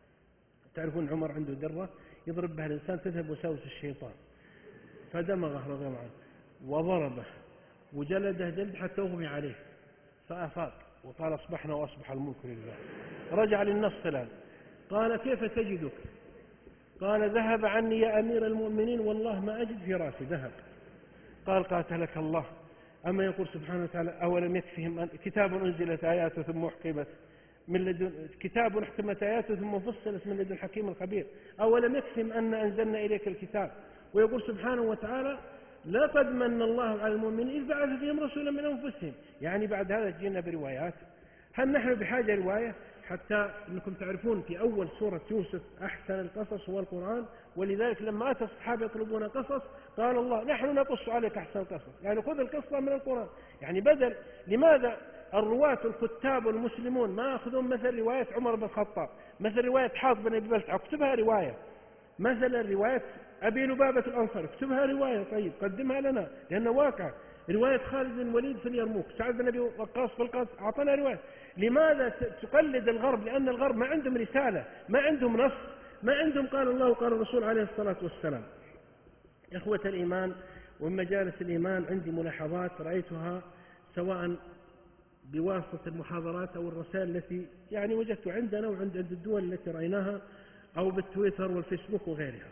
Speaker 1: تعرفون عمر عنده درة يضرب بها الإنسان تذهب وساوس الشيطان، فدمغه رضي الله عنه وضربه وجلده جلد حتى أغمي عليه، فأفاق وقال أصبحنا وأصبح الملك لله. رجع للنص الآن قال كيف تجدك؟ قال ذهب عني يا أمير المؤمنين والله ما أجد في رأسي ذهب. قال قاتلك الله، أما يقول سبحانه وتعالى أولم يكفهم أن كتاب أنزلت آياته ثم أحكمت من لدن كتاب أحكمت آياته ثم فصلت من لدن حكيم خبير، أولم يكفهم أن أنزلنا إليك الكتاب. ويقول سبحانه وتعالى لقد من الله على المؤمنين إذ بعث فيهم رسولا من أنفسهم. يعني بعد هذا جينا بروايات. هل نحن بحاجة رواية؟ حتى أنكم تعرفون في أول سورة يوسف أحسن القصص هو القرآن، ولذلك لما أتى الصحابة يطلبون قصص قال الله نحن نقص عليك أحسن القصص، يعني خذ القصة من القرآن. يعني بدل لماذا الرواة الكتاب المسلمون ما يأخذون مثل رواية عمر بن الخطاب، مثل رواية حاطب بن أبي بلتعة اكتبها رواية، مثلا رواية أبي لبابة الأنصاري اكتبها رواية، طيب قدمها لنا لأنه واقع. رواية خالد بن الوليد في اليرموك، سعد بن أبي وقاص في القاص أعطانا رواية. لماذا تقلد الغرب؟ لأن الغرب ما عندهم رسالة، ما عندهم نص، ما عندهم قال الله وقال الرسول عليه الصلاة والسلام. إخوة الإيمان ومن مجالس الإيمان عندي ملاحظات رأيتها سواء بواسطة المحاضرات أو الرسائل التي يعني وجدت عندنا وعند الدول التي رأيناها أو بالتويتر والفيسبوك وغيرها.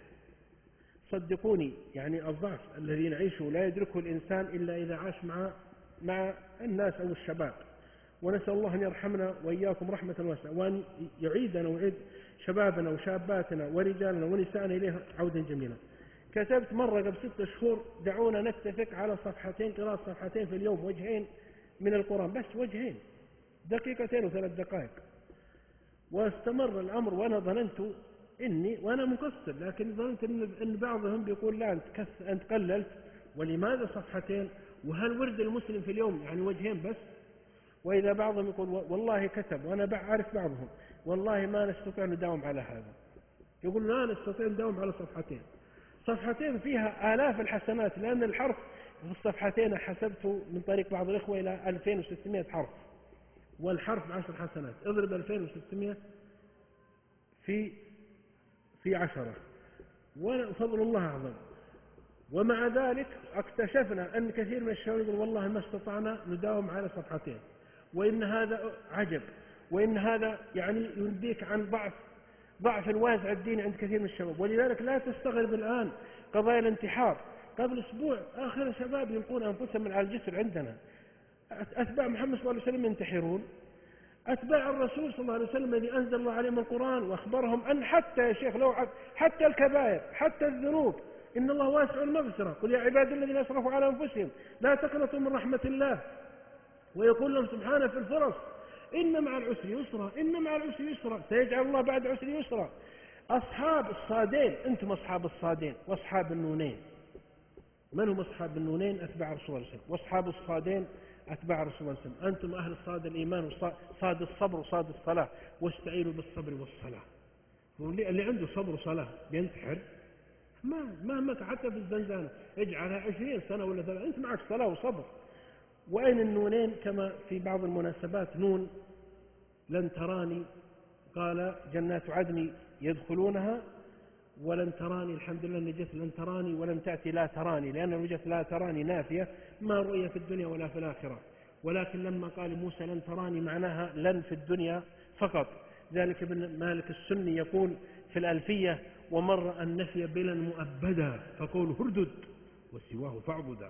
Speaker 1: صدقوني يعني الضعف الذي نعيشه لا يدركه الإنسان إلا إذا عاش مع مع الناس أو الشباب، ونسأل الله أن يرحمنا وإياكم رحمة واسعة، وأن يعيدنا ويعيد شبابنا وشاباتنا ورجالنا ونساءنا إليه عودا جميلا. كتبت مرة قبل ستة شهور دعونا نتفق على صفحتين، قراءة صفحتين في اليوم، وجهين من القرآن، بس وجهين، دقيقتين وثلاث دقائق. واستمر الأمر وأنا ظننت إني وأنا مقصر، لكن ظننت إن بعضهم بيقول لا أنت كس أنت قللت، ولماذا صفحتين؟ وهل ورد المسلم في اليوم يعني وجهين بس؟ وإذا بعضهم يقول والله كتب، وأنا أعرف بعضهم والله ما نستطيع نداوم على هذا، يقول لا نستطيع نداوم على صفحتين. صفحتين فيها آلاف الحسنات، لأن الحرف في الصفحتين حسبت من طريق بعض الإخوة إلى ألفين وستمائة حرف، والحرف عشر حسنات، اضرب ألفين وستمائة في في عشرة، وفضل الله أعظم. ومع ذلك اكتشفنا أن كثير من الشباب يقول والله ما استطعنا نداوم على صفحتين، وإن هذا عجب، وإن هذا يعني ينبيك عن ضعف ضعف الوازع الديني عند كثير من الشباب. ولذلك لا تستغرب الآن قضايا الانتحار. قبل أسبوع آخر شباب يلقون أنفسهم من على الجسر عندنا، أتباع محمد صلى الله عليه وسلم ينتحرون، أتباع الرسول صلى الله عليه وسلم الذي أنزل الله عليهم القرآن وأخبرهم أن حتى يا شيخ لو حتى الكبائر حتى الذنوب إن الله واسع المغفرة، قل يا عباد الذين أسرفوا على أنفسهم لا تقنطوا من رحمة الله، ويقول لهم سبحانه في الفرص إن مع العسر يسرا، إن مع العسر يسرا، سيجعل الله بعد عسر يسرا. أصحاب الصادين، أنتم أصحاب الصادين وأصحاب النونين. من هم أصحاب النونين؟ أتباع رسول الله صلى الله عليه وسلم، وأصحاب الصادين أتباع رسول الله صلى الله عليه وسلم. أنتم أهل الصاد الإيمان وصاد الصبر وصاد الصلاة، واستعينوا بالصبر والصلاة. اللي عنده صبر وصلاة بينتحر ما مهما حتى في الزنزانة اجعلها عشرين سنة ولا ثلاثة، أنت معك صلاة وصبر. وأين النونين؟ كما في بعض المناسبات نون لن تراني، قال جنات عدن يدخلونها ولن تراني، الحمد لله نجت لن تراني ولم تأتي لا تراني، لأن وجدت لا تراني نافية ما رؤية في الدنيا ولا في الآخرة. ولكن لما قال موسى لن تراني معناها لن في الدنيا فقط. ذلك ابن مالك السني يقول في الألفية ومر النفي بلا مؤبدا فقول هردد وسواه فاعبدا،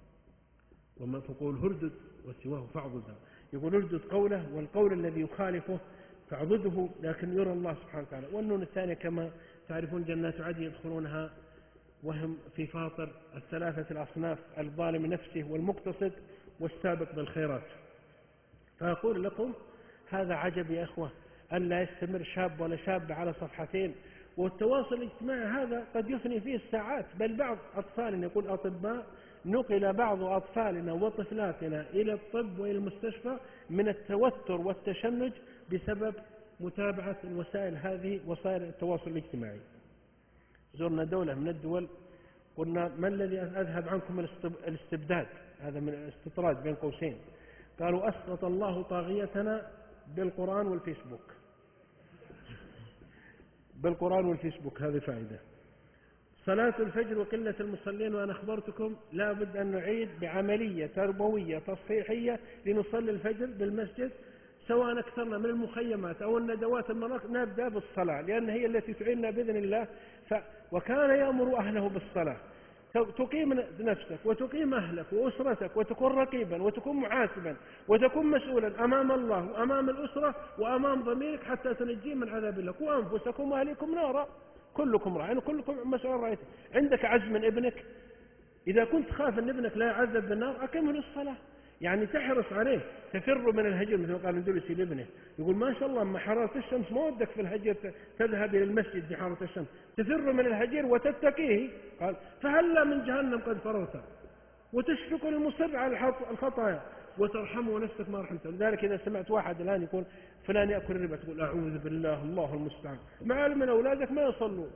Speaker 1: وما فقول هردد وسواه فاعبدا، يقول هردد قوله والقول الذي يخالفه فاعبده، لكن يرى الله سبحانه وتعالى. والنون الثانية كما تعرفون جنات عدن يدخلونها وهم في فاطر الثلاثة الأصناف الظالم نفسه والمقتصد والسابق بالخيرات. فأقول لكم هذا عجب يا إخوة أن لا يستمر شاب ولا شاب على صفحتين. والتواصل الاجتماعي هذا قد يفني فيه الساعات، بل بعض أطفالنا يقول أطباء نقل بعض أطفالنا وطفلاتنا إلى الطب وإلى المستشفى من التوتر والتشنج بسبب متابعة الوسائل هذه وسائل التواصل الاجتماعي. زرنا دولة من الدول قلنا ما الذي أذهب عنكم الاستبداد، هذا من الاستطراد بين قوسين، قالوا أسقط الله طاغيتنا بالقرآن والفيسبوك. بالقرآن والفيسبوك هذه فائدة. صلاة الفجر وقلة المصلين، وأنا أخبرتكم لا بد أن نعيد بعملية تربوية تصحيحية لنصلي الفجر بالمسجد، سواء أكثرنا من المخيمات أو الندوات المراكز نبدأ بالصلاة، لأن هي التي تعيننا بإذن الله. ف... وكان يأمر أهله بالصلاة، تقيم نفسك وتقيم أهلك وأسرتك وتكون رقيبا وتكون محاسبا وتكون مسؤولا أمام الله وأمام الأسرة وأمام ضميرك حتى تنجيه من عذاب الله. وأنفسكم وأهليكم نارا، كلكم راع كلكم مسؤول رأيته. عندك عزم من ابنك، إذا كنت خاف أن ابنك لا يعذب بالنار أقمه للصلاة، يعني تحرص عليه، تفر من الهجر مثل ما قال اندلسي لابنه، يقول ما شاء الله أما حرارة الشمس ما ودك في الهجر تذهب إلى المسجد بحرارة الشمس، تفر من الهجر وتتقيه. قال فهلا من جهنم قد فررت وتشفق المصر على الخطايا وترحمه نفسك ما رحمته. لذلك إذا سمعت واحد الآن يقول فلان يأكل الربا تقول أعوذ بالله الله المستعان، مع علم من أولادك ما يصلوا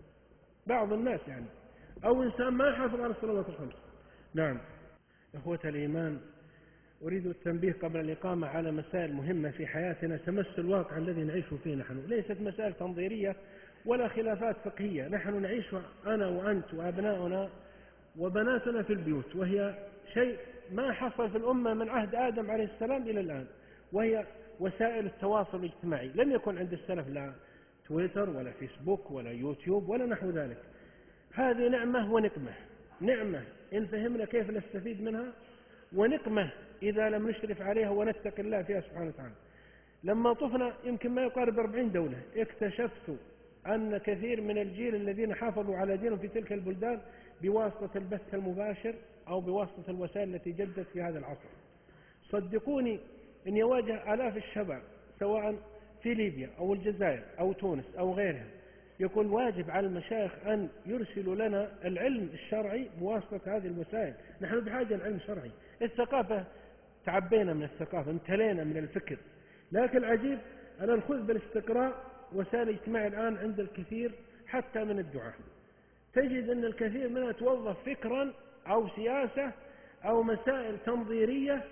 Speaker 1: بعض الناس يعني، أو إنسان ما يحافظ على الصلوات الخمس. نعم إخوة الإيمان، أريد التنبيه قبل الإقامة على مسائل مهمة في حياتنا تمس الواقع الذي نعيش فيه نحن، ليست مسائل تنظيرية ولا خلافات فقهية، نحن نعيش أنا وأنت وأبناؤنا وبناتنا في البيوت، وهي شيء ما حصل في الأمة من عهد آدم عليه السلام إلى الآن، وهي وسائل التواصل الاجتماعي. لم يكن عند السلف لا تويتر ولا فيسبوك ولا يوتيوب ولا نحو ذلك. هذه نعمة ونقمة، نعمة إن فهمنا كيف نستفيد منها، ونقمة إذا لم نشرف عليها ونتق الله فيها سبحانه وتعالى. لما طفنا يمكن ما يقارب أربعين دولة، اكتشفت أن كثير من الجيل الذين حافظوا على دينهم في تلك البلدان بواسطة البث المباشر أو بواسطة الوسائل التي جدت في هذا العصر. صدقوني إن يواجه آلاف الشباب سواء في ليبيا أو الجزائر أو تونس أو غيرها، يكون واجب على المشايخ أن يرسلوا لنا العلم الشرعي بواسطة هذه الوسائل. نحن بحاجة لعلم شرعي. الثقافة تعبينا من الثقافة، امتلينا من الفكر، لكن العجيب أن الخذ بالاستقراء وسائل الاجتماع الآن عند الكثير حتى من الدعاة، تجد أن الكثير منها توظف فكرا أو سياسة أو مسائل تنظيرية.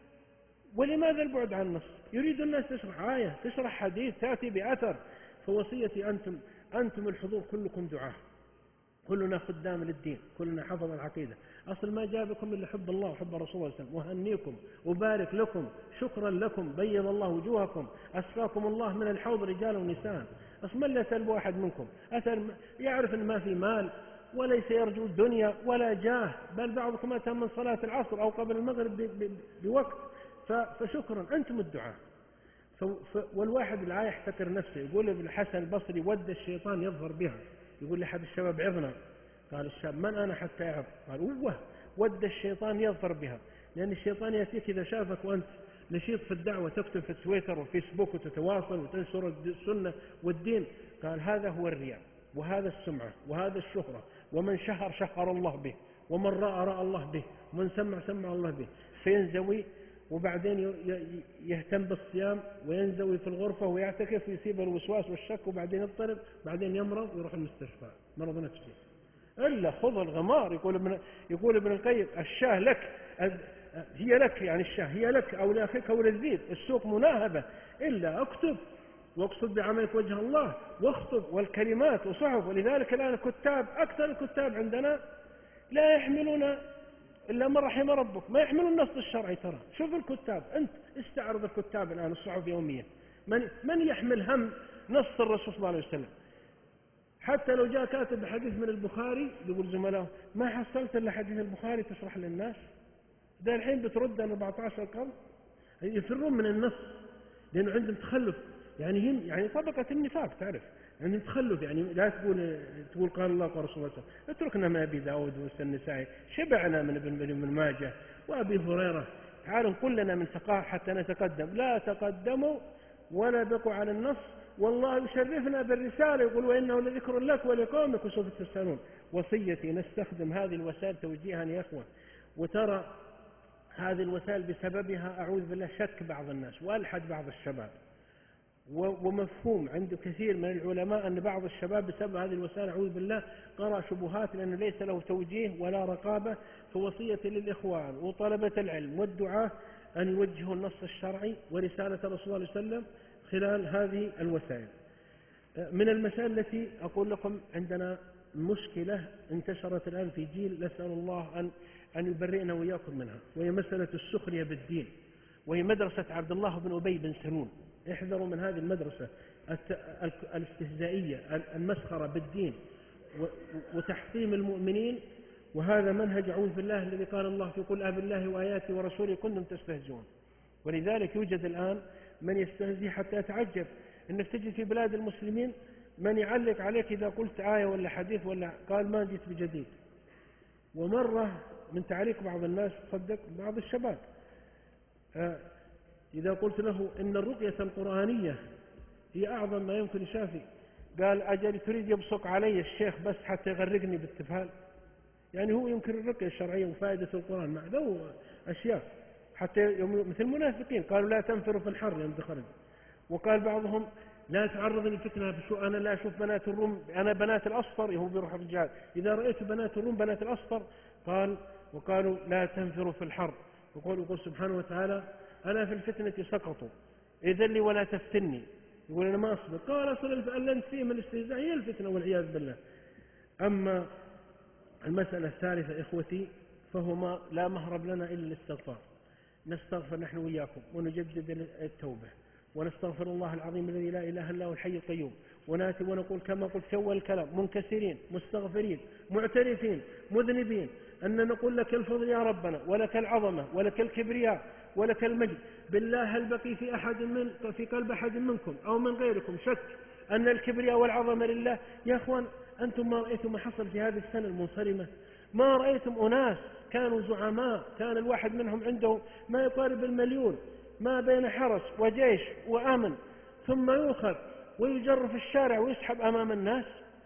Speaker 1: ولماذا البعد عن النص؟ يريد الناس تشرح آية، تشرح حديث، تأتي بأثر. فوصيتي أنتم أنتم الحضور كلكم دعاة، كلنا خدام للدين، كلنا حفظ العقيدة. أصل ما جابكم إلا حب الله وحب رسول الله صلى الله عليه وسلم. وهنيكم وبارك لكم، شكرا لكم، بيض الله وجوهكم، أسقاكم الله من الحوض رجال ونساء. أصل ما اللي يسأل واحد منكم أثر يعرف أن ما في مال وليس يرجو الدنيا ولا جاه، بل بعضكم أتى من صلاة العصر أو قبل المغرب بوقت. فشكرا أنتم الدعاء. والواحد لا يحتكر نفسه. يقول ابن الحسن البصري ود الشيطان يظهر بها، يقول لأحد الشباب عظنا، قال الشاب من أنا حتى يعظ؟ قال أوه ود الشيطان يظهر بها، لأن الشيطان يأتيك إذا شافك وأنت نشيط في الدعوة تكتب في تويتر وفيسبوك وتتواصل وتنشر السنة والدين. قال هذا هو الرياء وهذا السمعة وهذا الشهرة، ومن شهر شهر الله به، ومن رأى رأى الله به، ومن سمع سمع الله به. فينزوي وبعدين يهتم بالصيام وينزوي في الغرفة ويعتكف ويسيب الوسواس والشك، وبعدين يضطرب، بعدين يمرض ويروح المستشفى مرض نفسي. إلا خذ الغمار. يقول ابن يقول ابن القيم الشاه لك، هي لك، يعني الشاه هي لك أو لأخيك أو للذيب، السوق مناهبة. إلا اكتب واقصد بعملك وجه الله واخطب، والكلمات وصحف. ولذلك الآن الكتاب أكثر الكتاب عندنا لا يحملون إلا من رحم ربك، ما يحملون النص الشرعي. ترى شوف الكتاب، أنت استعرض الكتاب الآن الصحف يوميا، من, من يحمل هم نص الرسول صلى الله عليه وسلم؟ حتى لو جاء كاتب حديث من البخاري يقول زملائه ما حصلت إلا حديث البخاري تشرح للناس، ده الحين بترد عن أربعة عشر قرن. يفرون من النص لأنه عندهم تخلف، يعني هم يعني طبقة النفاق، تعرف عندهم تخلف. يعني لا تقول تقول قال الله قال رسول الله، اتركنا ما أبي داود والنسائي، شبعنا من ابن من ماجه وأبي هريرة. تعالوا قل لنا من ثقافة حتى نتقدم. لا تقدموا ولا بقوا على النص، والله يشرفنا بالرسالة، يقول وإنه لذكر لك ولقومك وسوف تسألون. وصيتي نستخدم هذه الوسائل توجيها يا أخوة. وترى هذه الوسائل بسببها أعوذ بالله شك بعض الناس وألحد بعض الشباب، ومفهوم عند كثير من العلماء أن بعض الشباب بسبب هذه الوسائل أعوذ بالله قرأ شبهات لأنه ليس له توجيه ولا رقابة. فوصية للإخوان وطلبة العلم والدعاة أن يوجهوا النص الشرعي ورسالة رسول الله عليه وسلم خلال هذه الوسائل. من المسائل التي أقول لكم عندنا مشكلة انتشرت الآن في جيل نسأل الله أن أن يبرئنا وإياكم منها، وهي مسألة السخرية بالدين، وهي مدرسة عبد الله بن أبي بن سلول. احذروا من هذه المدرسة الاستهزائية، المسخرة بالدين وتحطيم المؤمنين، وهذا منهج أعوذ بالله الذي قال الله في قل أب الله وآياته ورسوله كنتم تستهزئون. ولذلك يوجد الآن من يستهزئ حتى يتعجب أنك تجد في بلاد المسلمين من يعلق عليك إذا قلت آية ولا حديث ولا قال ما جئت بجديد. ومرة من تعليق بعض الناس صدق بعض الشباب آه إذا قلت له إن الرقية القرآنية هي أعظم ما يمكن يشافي، قال أجل تريد يبصق علي الشيخ بس حتى يغرقني بالتفال؟ يعني هو ينكر الرقية الشرعية وفائدة القرآن مع ذو أشياء، حتى مثل المنافقين قالوا لا تنفروا في الحر يوم دخل. وقال بعضهم لا تعرض للفتنة، بشو أنا لا أشوف بنات الروم، أنا بنات الأصفر، هو بيروح في الجهاد، إذا رأيت بنات الروم بنات الأصفر قال وقالوا لا تنفروا في الحر. وقال يقول سبحانه وتعالى أنا في الفتنة سقطوا إذن لي ولا تفتني، يقول أنا ما أصبر. قال أصل اللي فيه من الاستهزاء هي الفتنة والعياذ بالله. أما المسألة الثالثة إخوتي فهو ما لا مهرب لنا إلا الاستغفار. نستغفر نحن وإياكم ونجدد التوبة ونستغفر الله العظيم الذي لا إله إلا هو الحي القيوم، وناتي ونقول كما قلت في أول الكلام منكسرين مستغفرين معترفين مذنبين أن نقول لك الفضل يا ربنا ولك العظمة ولك الكبرياء ولك المجد. بالله هل بقي في أحد من في قلب أحد منكم أو من غيركم شك أن الكبرياء والعظمة لله؟ يا أخوان أنتم ما رأيتم ما حصل في هذه السنة المنصرمة؟ ما رأيتم أناس كانوا زعماء كان الواحد منهم عنده ما يقارب المليون ما بين حرس وجيش وأمن، ثم يؤخذ ويجر في الشارع ويسحب أمام الناس،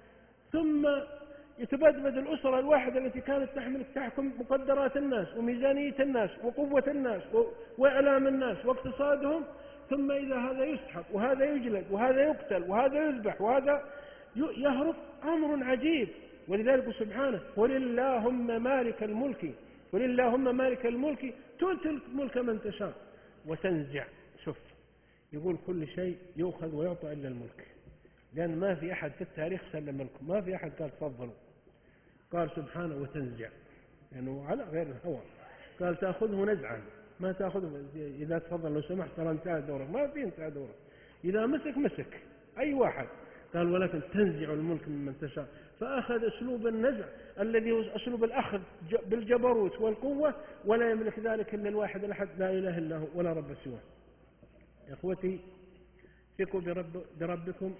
Speaker 1: ثم يتبدد الأسرة الواحدة التي كانت تحمل تحكم مقدرات الناس وميزانية الناس وقوة الناس وإعلام الناس واقتصادهم، ثم إذا هذا يسحب وهذا يجلد وهذا يقتل وهذا يذبح وهذا يهرب، أمر عجيب. ولذلك سبحانه قل اللهم مالك الملك قل اللهم مالك الملك تؤتي الملك من تشاء وتنزع. شوف يقول كل شيء يؤخذ ويعطى إلا الملك، لأن ما في أحد في التاريخ سلم ملكه، ما في أحد قال تفضلوا. قال سبحانه وتنزع يعني على غير الهوى، قال تأخذه نزعا ما تأخذه إذا تفضل لو سمحت ترى انتهى دورك، ما في انتهى دورك، إذا مسك مسك أي واحد. قال ولكن تنزع الملك ممن تشاء، فأخذ أسلوب النزع الذي هو أسلوب الأخذ بالجبروت والقوة، ولا يملك ذلك إلا الواحد الأحد لا إله إلا هو ولا رب سواه. يا إخوتي ثقوا برب بربكم،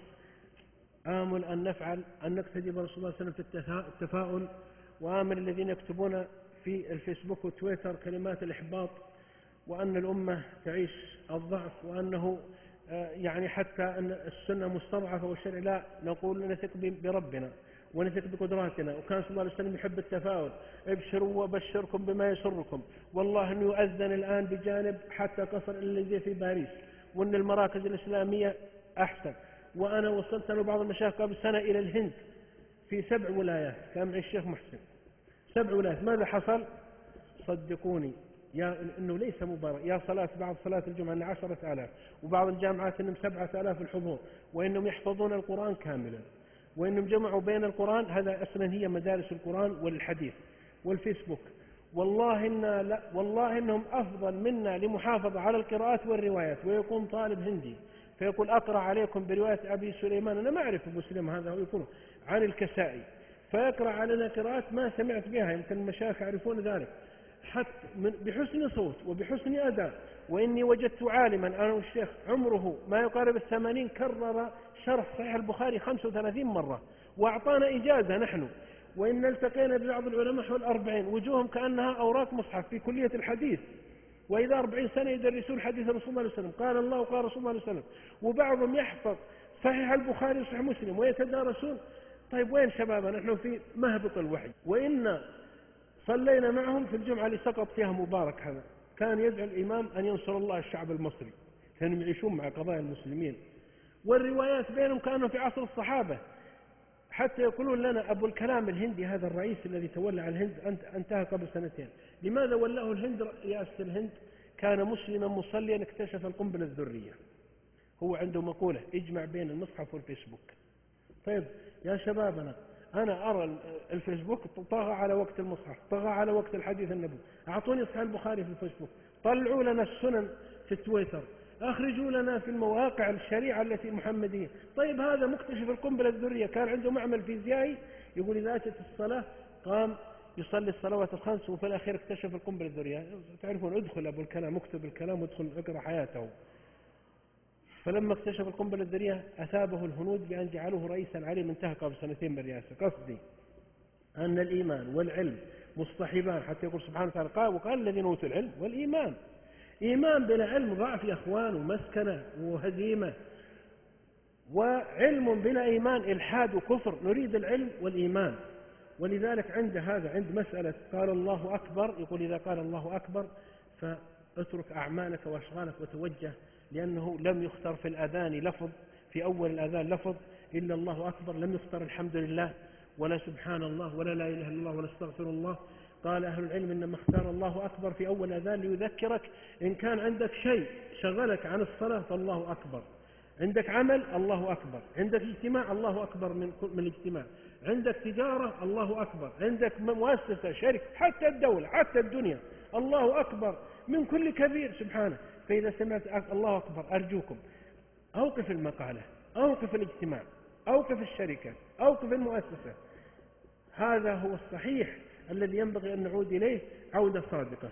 Speaker 1: آمل أن نفعل أن نقتدي برسول الله صلى الله عليه وسلم في التفاؤل، وآمل الذين يكتبون في الفيسبوك وتويتر كلمات الإحباط وأن الأمة تعيش الضعف وأنه يعني حتى أن السنة مستضعفة والشرع لا، نقول نثق بربنا ونثق بقدراتنا. وكان صلى الله عليه وسلم يحب التفاؤل، ابشروا وبشركم بما يسركم، والله أنه يؤذن الآن بجانب حتى قصر اللي في باريس، وأن المراكز الإسلامية أحسن. وأنا وصلت له بعض المشايخ قبل سنة إلى الهند في سبع ولايات، كان معي الشيخ محسن، سبع ولايات. ماذا حصل؟ صدقوني يا إنه ليس مبارك، يا صلاة بعض صلاة الجمعة أن عشرة آلاف، وبعض الجامعات أنهم سبعة آلاف الحضور، وإنهم يحفظون القرآن كاملا، وإنهم جمعوا بين القرآن، هذا أصلا هي مدارس القرآن والحديث والفيسبوك. والله إن لا والله إنهم أفضل منا لمحافظة على القراءات والروايات. ويكون طالب هندي فيقول أقرأ عليكم برواية أبي سليمان، أنا ما أعرف أبو سليمان هذا، هو يكون عن الكسائي، فيقرأ علينا قراءات ما سمعت بها، يمكن المشايخ يعرفون ذلك، حتى بحسن صوت وبحسن أداء. وإني وجدت عالما أنا والشيخ عمره ما يقارب الثمانين كرر شرح صحيح البخاري خمسة وثلاثين مرة وأعطانا إجازة نحن. وإن التقينا ببعض العلماء حول أربعين وجوههم كأنها أوراق مصحف في كلية الحديث، وإذا أربعين سنة يدرسون حديث رسول الله عليه وسلم، قال الله وقال رسول الله عليه وسلم، وبعضهم يحفظ صحيح البخاري وصحيح مسلم ويتدارسون. طيب وين شبابنا؟ نحن في مهبط الوحي. وإن صلينا معهم في الجمعة اللي سقط فيها مبارك، هذا كان يدعو الإمام أن ينصر الله الشعب المصري، كانوا يعيشون مع قضايا المسلمين، والروايات بينهم كانوا في عصر الصحابة، حتى يقولون لنا أبو الكلام الهندي هذا الرئيس الذي تولى على الهند انتهى قبل سنتين، لماذا ولاه الهند رئاسة الهند؟ كان مسلما مصليا اكتشف القنبلة الذرية. هو عنده مقولة اجمع بين المصحف والفيسبوك. طيب يا شبابنا أنا أرى الفيسبوك طغى على وقت المصحف، طغى على وقت الحديث النبوي. أعطوني صحيح البخاري في الفيسبوك، طلعوا لنا السنن في التويتر، أخرجوا لنا في المواقع الشريعة التي المحمدية. طيب هذا مكتشف القنبلة الذرية كان عنده معمل فيزيائي يقول إذا أتت الصلاة قام يصلي الصلوات الخمس، وفي الأخير اكتشف القنبلة الذرية. تعرفون ادخل أبو الكلام، اكتب الكلام وادخل اقرأ حياته. فلما اكتشف القنبلة الذرية أثابه الهنود بأن جعلوه رئيسا عليه، انتهى قبل سنتين بالرئاسة. قصدي أن الإيمان والعلم مصطحبان، حتى يقول سبحانه وتعالى قال وقال الذين أوتوا العلم والإيمان. إيمان بلا علم ضعف يا أخوان ومسكنة وهزيمة، وعلم بلا إيمان إلحاد وكفر. نريد العلم والإيمان. ولذلك عند هذا عند مسألة قال الله أكبر، يقول إذا قال الله أكبر فاترك أعمالك وأشغالك وتوجه، لأنه لم يختر في الأذان لفظ، في أول الأذان لفظ إلا الله أكبر، لم يختر الحمد لله ولا سبحان الله ولا لا إله إلا الله ولا استغفر الله. قال أهل العلم إنما اختار الله أكبر في أول الأذان ليذكرك إن كان عندك شيء شغلك عن الصلاة فالله أكبر، عندك عمل الله أكبر، عندك اجتماع الله أكبر من من الاجتماع، عندك تجارة الله أكبر، عندك مؤسسة شركة، حتى الدولة حتى الدنيا الله أكبر من كل كبير سبحانه. فإذا سمعت الله أكبر أرجوكم أوقف المقالة، أوقف الاجتماع، أوقف الشركة، أوقف المؤسسة. هذا هو الصحيح الذي ينبغي أن نعود إليه عودة صادقة.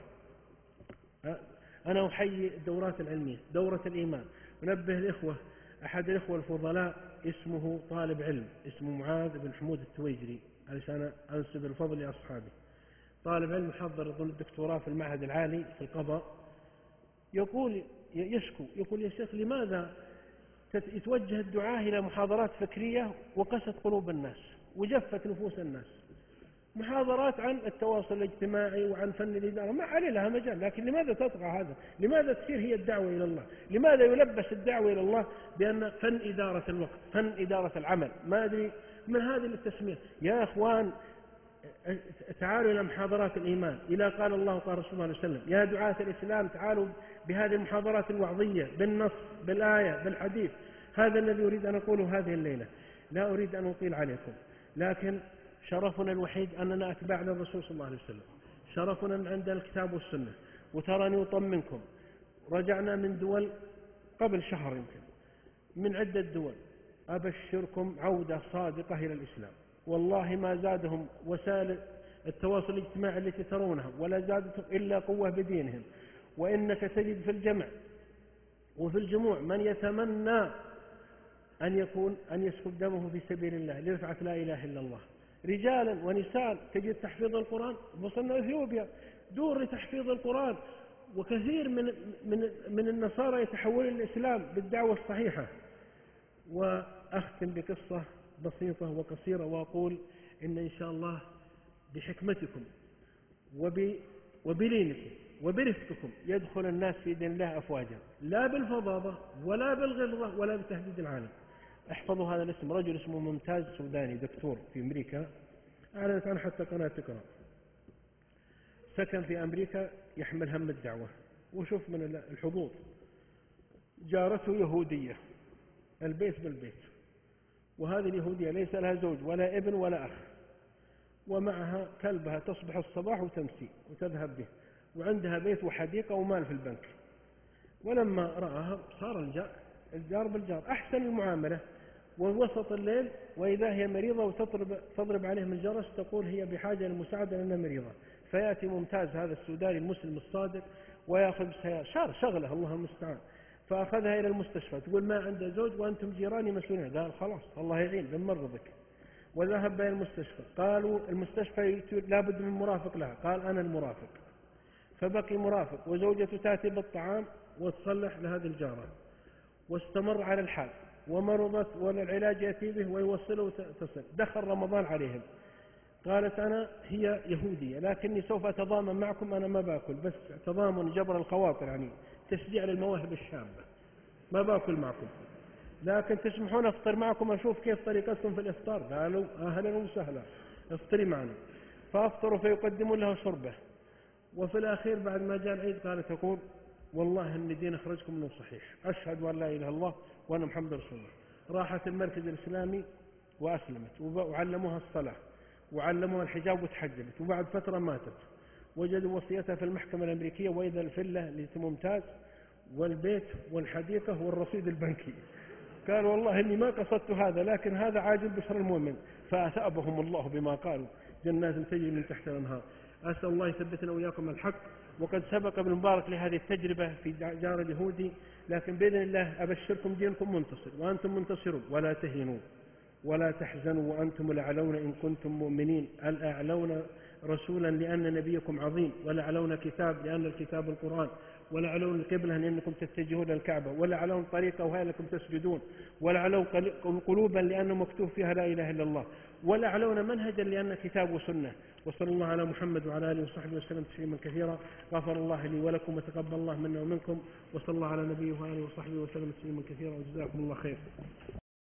Speaker 1: أنا أحيي الدورات العلمية، دورة الإيمان، ونبه الإخوة. أحد الإخوة الفضلاء اسمه طالب علم اسمه معاذ بن حمود التويجري، علشان أنسب الفضل لأصحابي. طالب علم محضر ضمن الدكتوراه في المعهد العالي في القضاء. يقول يشكو يقول يا شيخ لماذا يتوجه الدعاة إلى محاضرات فكرية وقست قلوب الناس وجفت نفوس الناس؟ محاضرات عن التواصل الاجتماعي وعن فن الإدارة ما عليه لها مجال، لكن لماذا تطغى هذا؟ لماذا تصير هي الدعوة إلى الله؟ لماذا يلبس الدعوة إلى الله بأن فن إدارة الوقت، فن إدارة العمل، ما أدري من هذه التسمية؟ يا أخوان تعالوا إلى محاضرات الإيمان، إلى قال الله قال رسول الله عليه وسلم. يا دعاة الإسلام تعالوا بهذه المحاضرات الوعظية بالنص بالآية بالحديث. هذا الذي أريد أن أقوله هذه الليلة. لا أريد أن أطيل عليكم، لكن شرفنا الوحيد أننا أتباع للرسول صلى الله عليه وسلم، شرفنا أن عندنا الكتاب والسنة. وتراني أطمنكم رجعنا من دول قبل شهر يمكن من عدة دول، أبشركم عودة صادقة إلى الإسلام. والله ما زادهم وسائل التواصل الاجتماعي التي ترونها ولا زادتهم إلا قوة بدينهم. وإنك تجد في الجمع وفي الجموع من يتمنى أن يكون أن يسكب دمه في سبيل الله لرفعة لا إله إلا الله، رجالا ونساء. تجد تحفيظ القرآن، وصلنا إثيوبيا دور لتحفيظ القرآن، وكثير من من من النصارى يتحولون الإسلام بالدعوة الصحيحة. وأختم بقصة بسيطة وقصيرة وأقول إن إن شاء الله بحكمتكم وبلينكم وبرفقكم يدخل الناس في دين الله أفواجا، لا بالفظاظة ولا بالغلظة ولا بتهديد العالم. احفظوا هذا الاسم، رجل اسمه ممتاز سوداني دكتور في أمريكا، أعلنت عنه حتى قناة تقرأ. سكن في أمريكا يحمل هم الدعوة، وشوف من الحظوظ جارته يهودية البيت بالبيت، وهذه اليهودية ليس لها زوج ولا ابن ولا أخ، ومعها كلبها تصبح الصباح وتمسي وتذهب به، وعندها بيت وحديقة ومال في البنك. ولما رآها صار الجار الجار بالجار أحسن المعاملة، ووسط الليل وإذا هي مريضة وتضرب تضرب عليهم الجرس تقول هي بحاجة للمساعدة لأنها مريضة. فيأتي ممتاز هذا السوداني المسلم الصادق ويأخذ شار شغله الله المستعان، فأخذها إلى المستشفى. تقول ما عنده زوج وأنتم جيراني مسؤولين. قال خلاص الله يعين بنمرضك. وذهب بين المستشفى، قالوا المستشفى لابد من مرافق لها، قال أنا المرافق. فبقي مرافق، وزوجته تأتي بالطعام وتصلح لهذه الجارة، واستمر على الحال ومرضت والعلاج يأتي به ويوصله وتصل. دخل رمضان عليهم، قالت أنا هي يهودية لكني سوف أتضامن معكم، أنا ما باكل، بس تضامن جبر الخواطر يعني تشجيع للمواهب الشابة، ما باكل معكم لكن تسمحون أفطر معكم أشوف كيف طريقتكم في الإفطار. قالوا أهلا وسهلا افطري معنا. فأفطروا فيقدمون له شربه. وفي الأخير بعد ما جاء العيد قالت تقول والله أن دين أخرجكم منه صحيح، أشهد أن لا إله إلا الله وأن محمد رسول الله. راحت المركز الإسلامي وأسلمت وعلموها الصلاة وعلموها الحجاب وتحجبت، وبعد فترة ماتت، وجدوا وصيتها في المحكمة الأمريكية وإذا الفلة اللي ممتاز والبيت والحديقة والرصيد البنكي. قال والله إني ما قصدت هذا، لكن هذا عاجل بشر المؤمن، فأثابهم الله بما قالوا، جنات تجري من تحت الأنهار. أسأل الله يثبتنا وإياكم الحق. وقد سبق ابن مبارك لهذه التجربة في جار اليهودي، لكن بإذن الله أبشركم دينكم منتصر وأنتم منتصرون، ولا تهنوا ولا تحزنوا وأنتم الأعلون إن كنتم مؤمنين. الأعلون رسولا لأن نبيكم عظيم، والأعلون كتاب لأن الكتاب القرآن، والأعلون القبلة لأنكم تتجهون الكعبة، والأعلون طريقة وهي لكم تسجدون، والأعلون قلوبا لأنه مكتوب فيها لا إله إلا الله، والأعلون منهجا لأن كتاب وسنة. وصلى الله على محمد وعلى آله وصحبه وسلم تسليما كثيرا. غفر الله لي ولكم وتقبل الله منا ومنكم، وصلى الله على نبيه وآله وصحبه وسلم تسليما كثيرا، وجزاكم الله خير.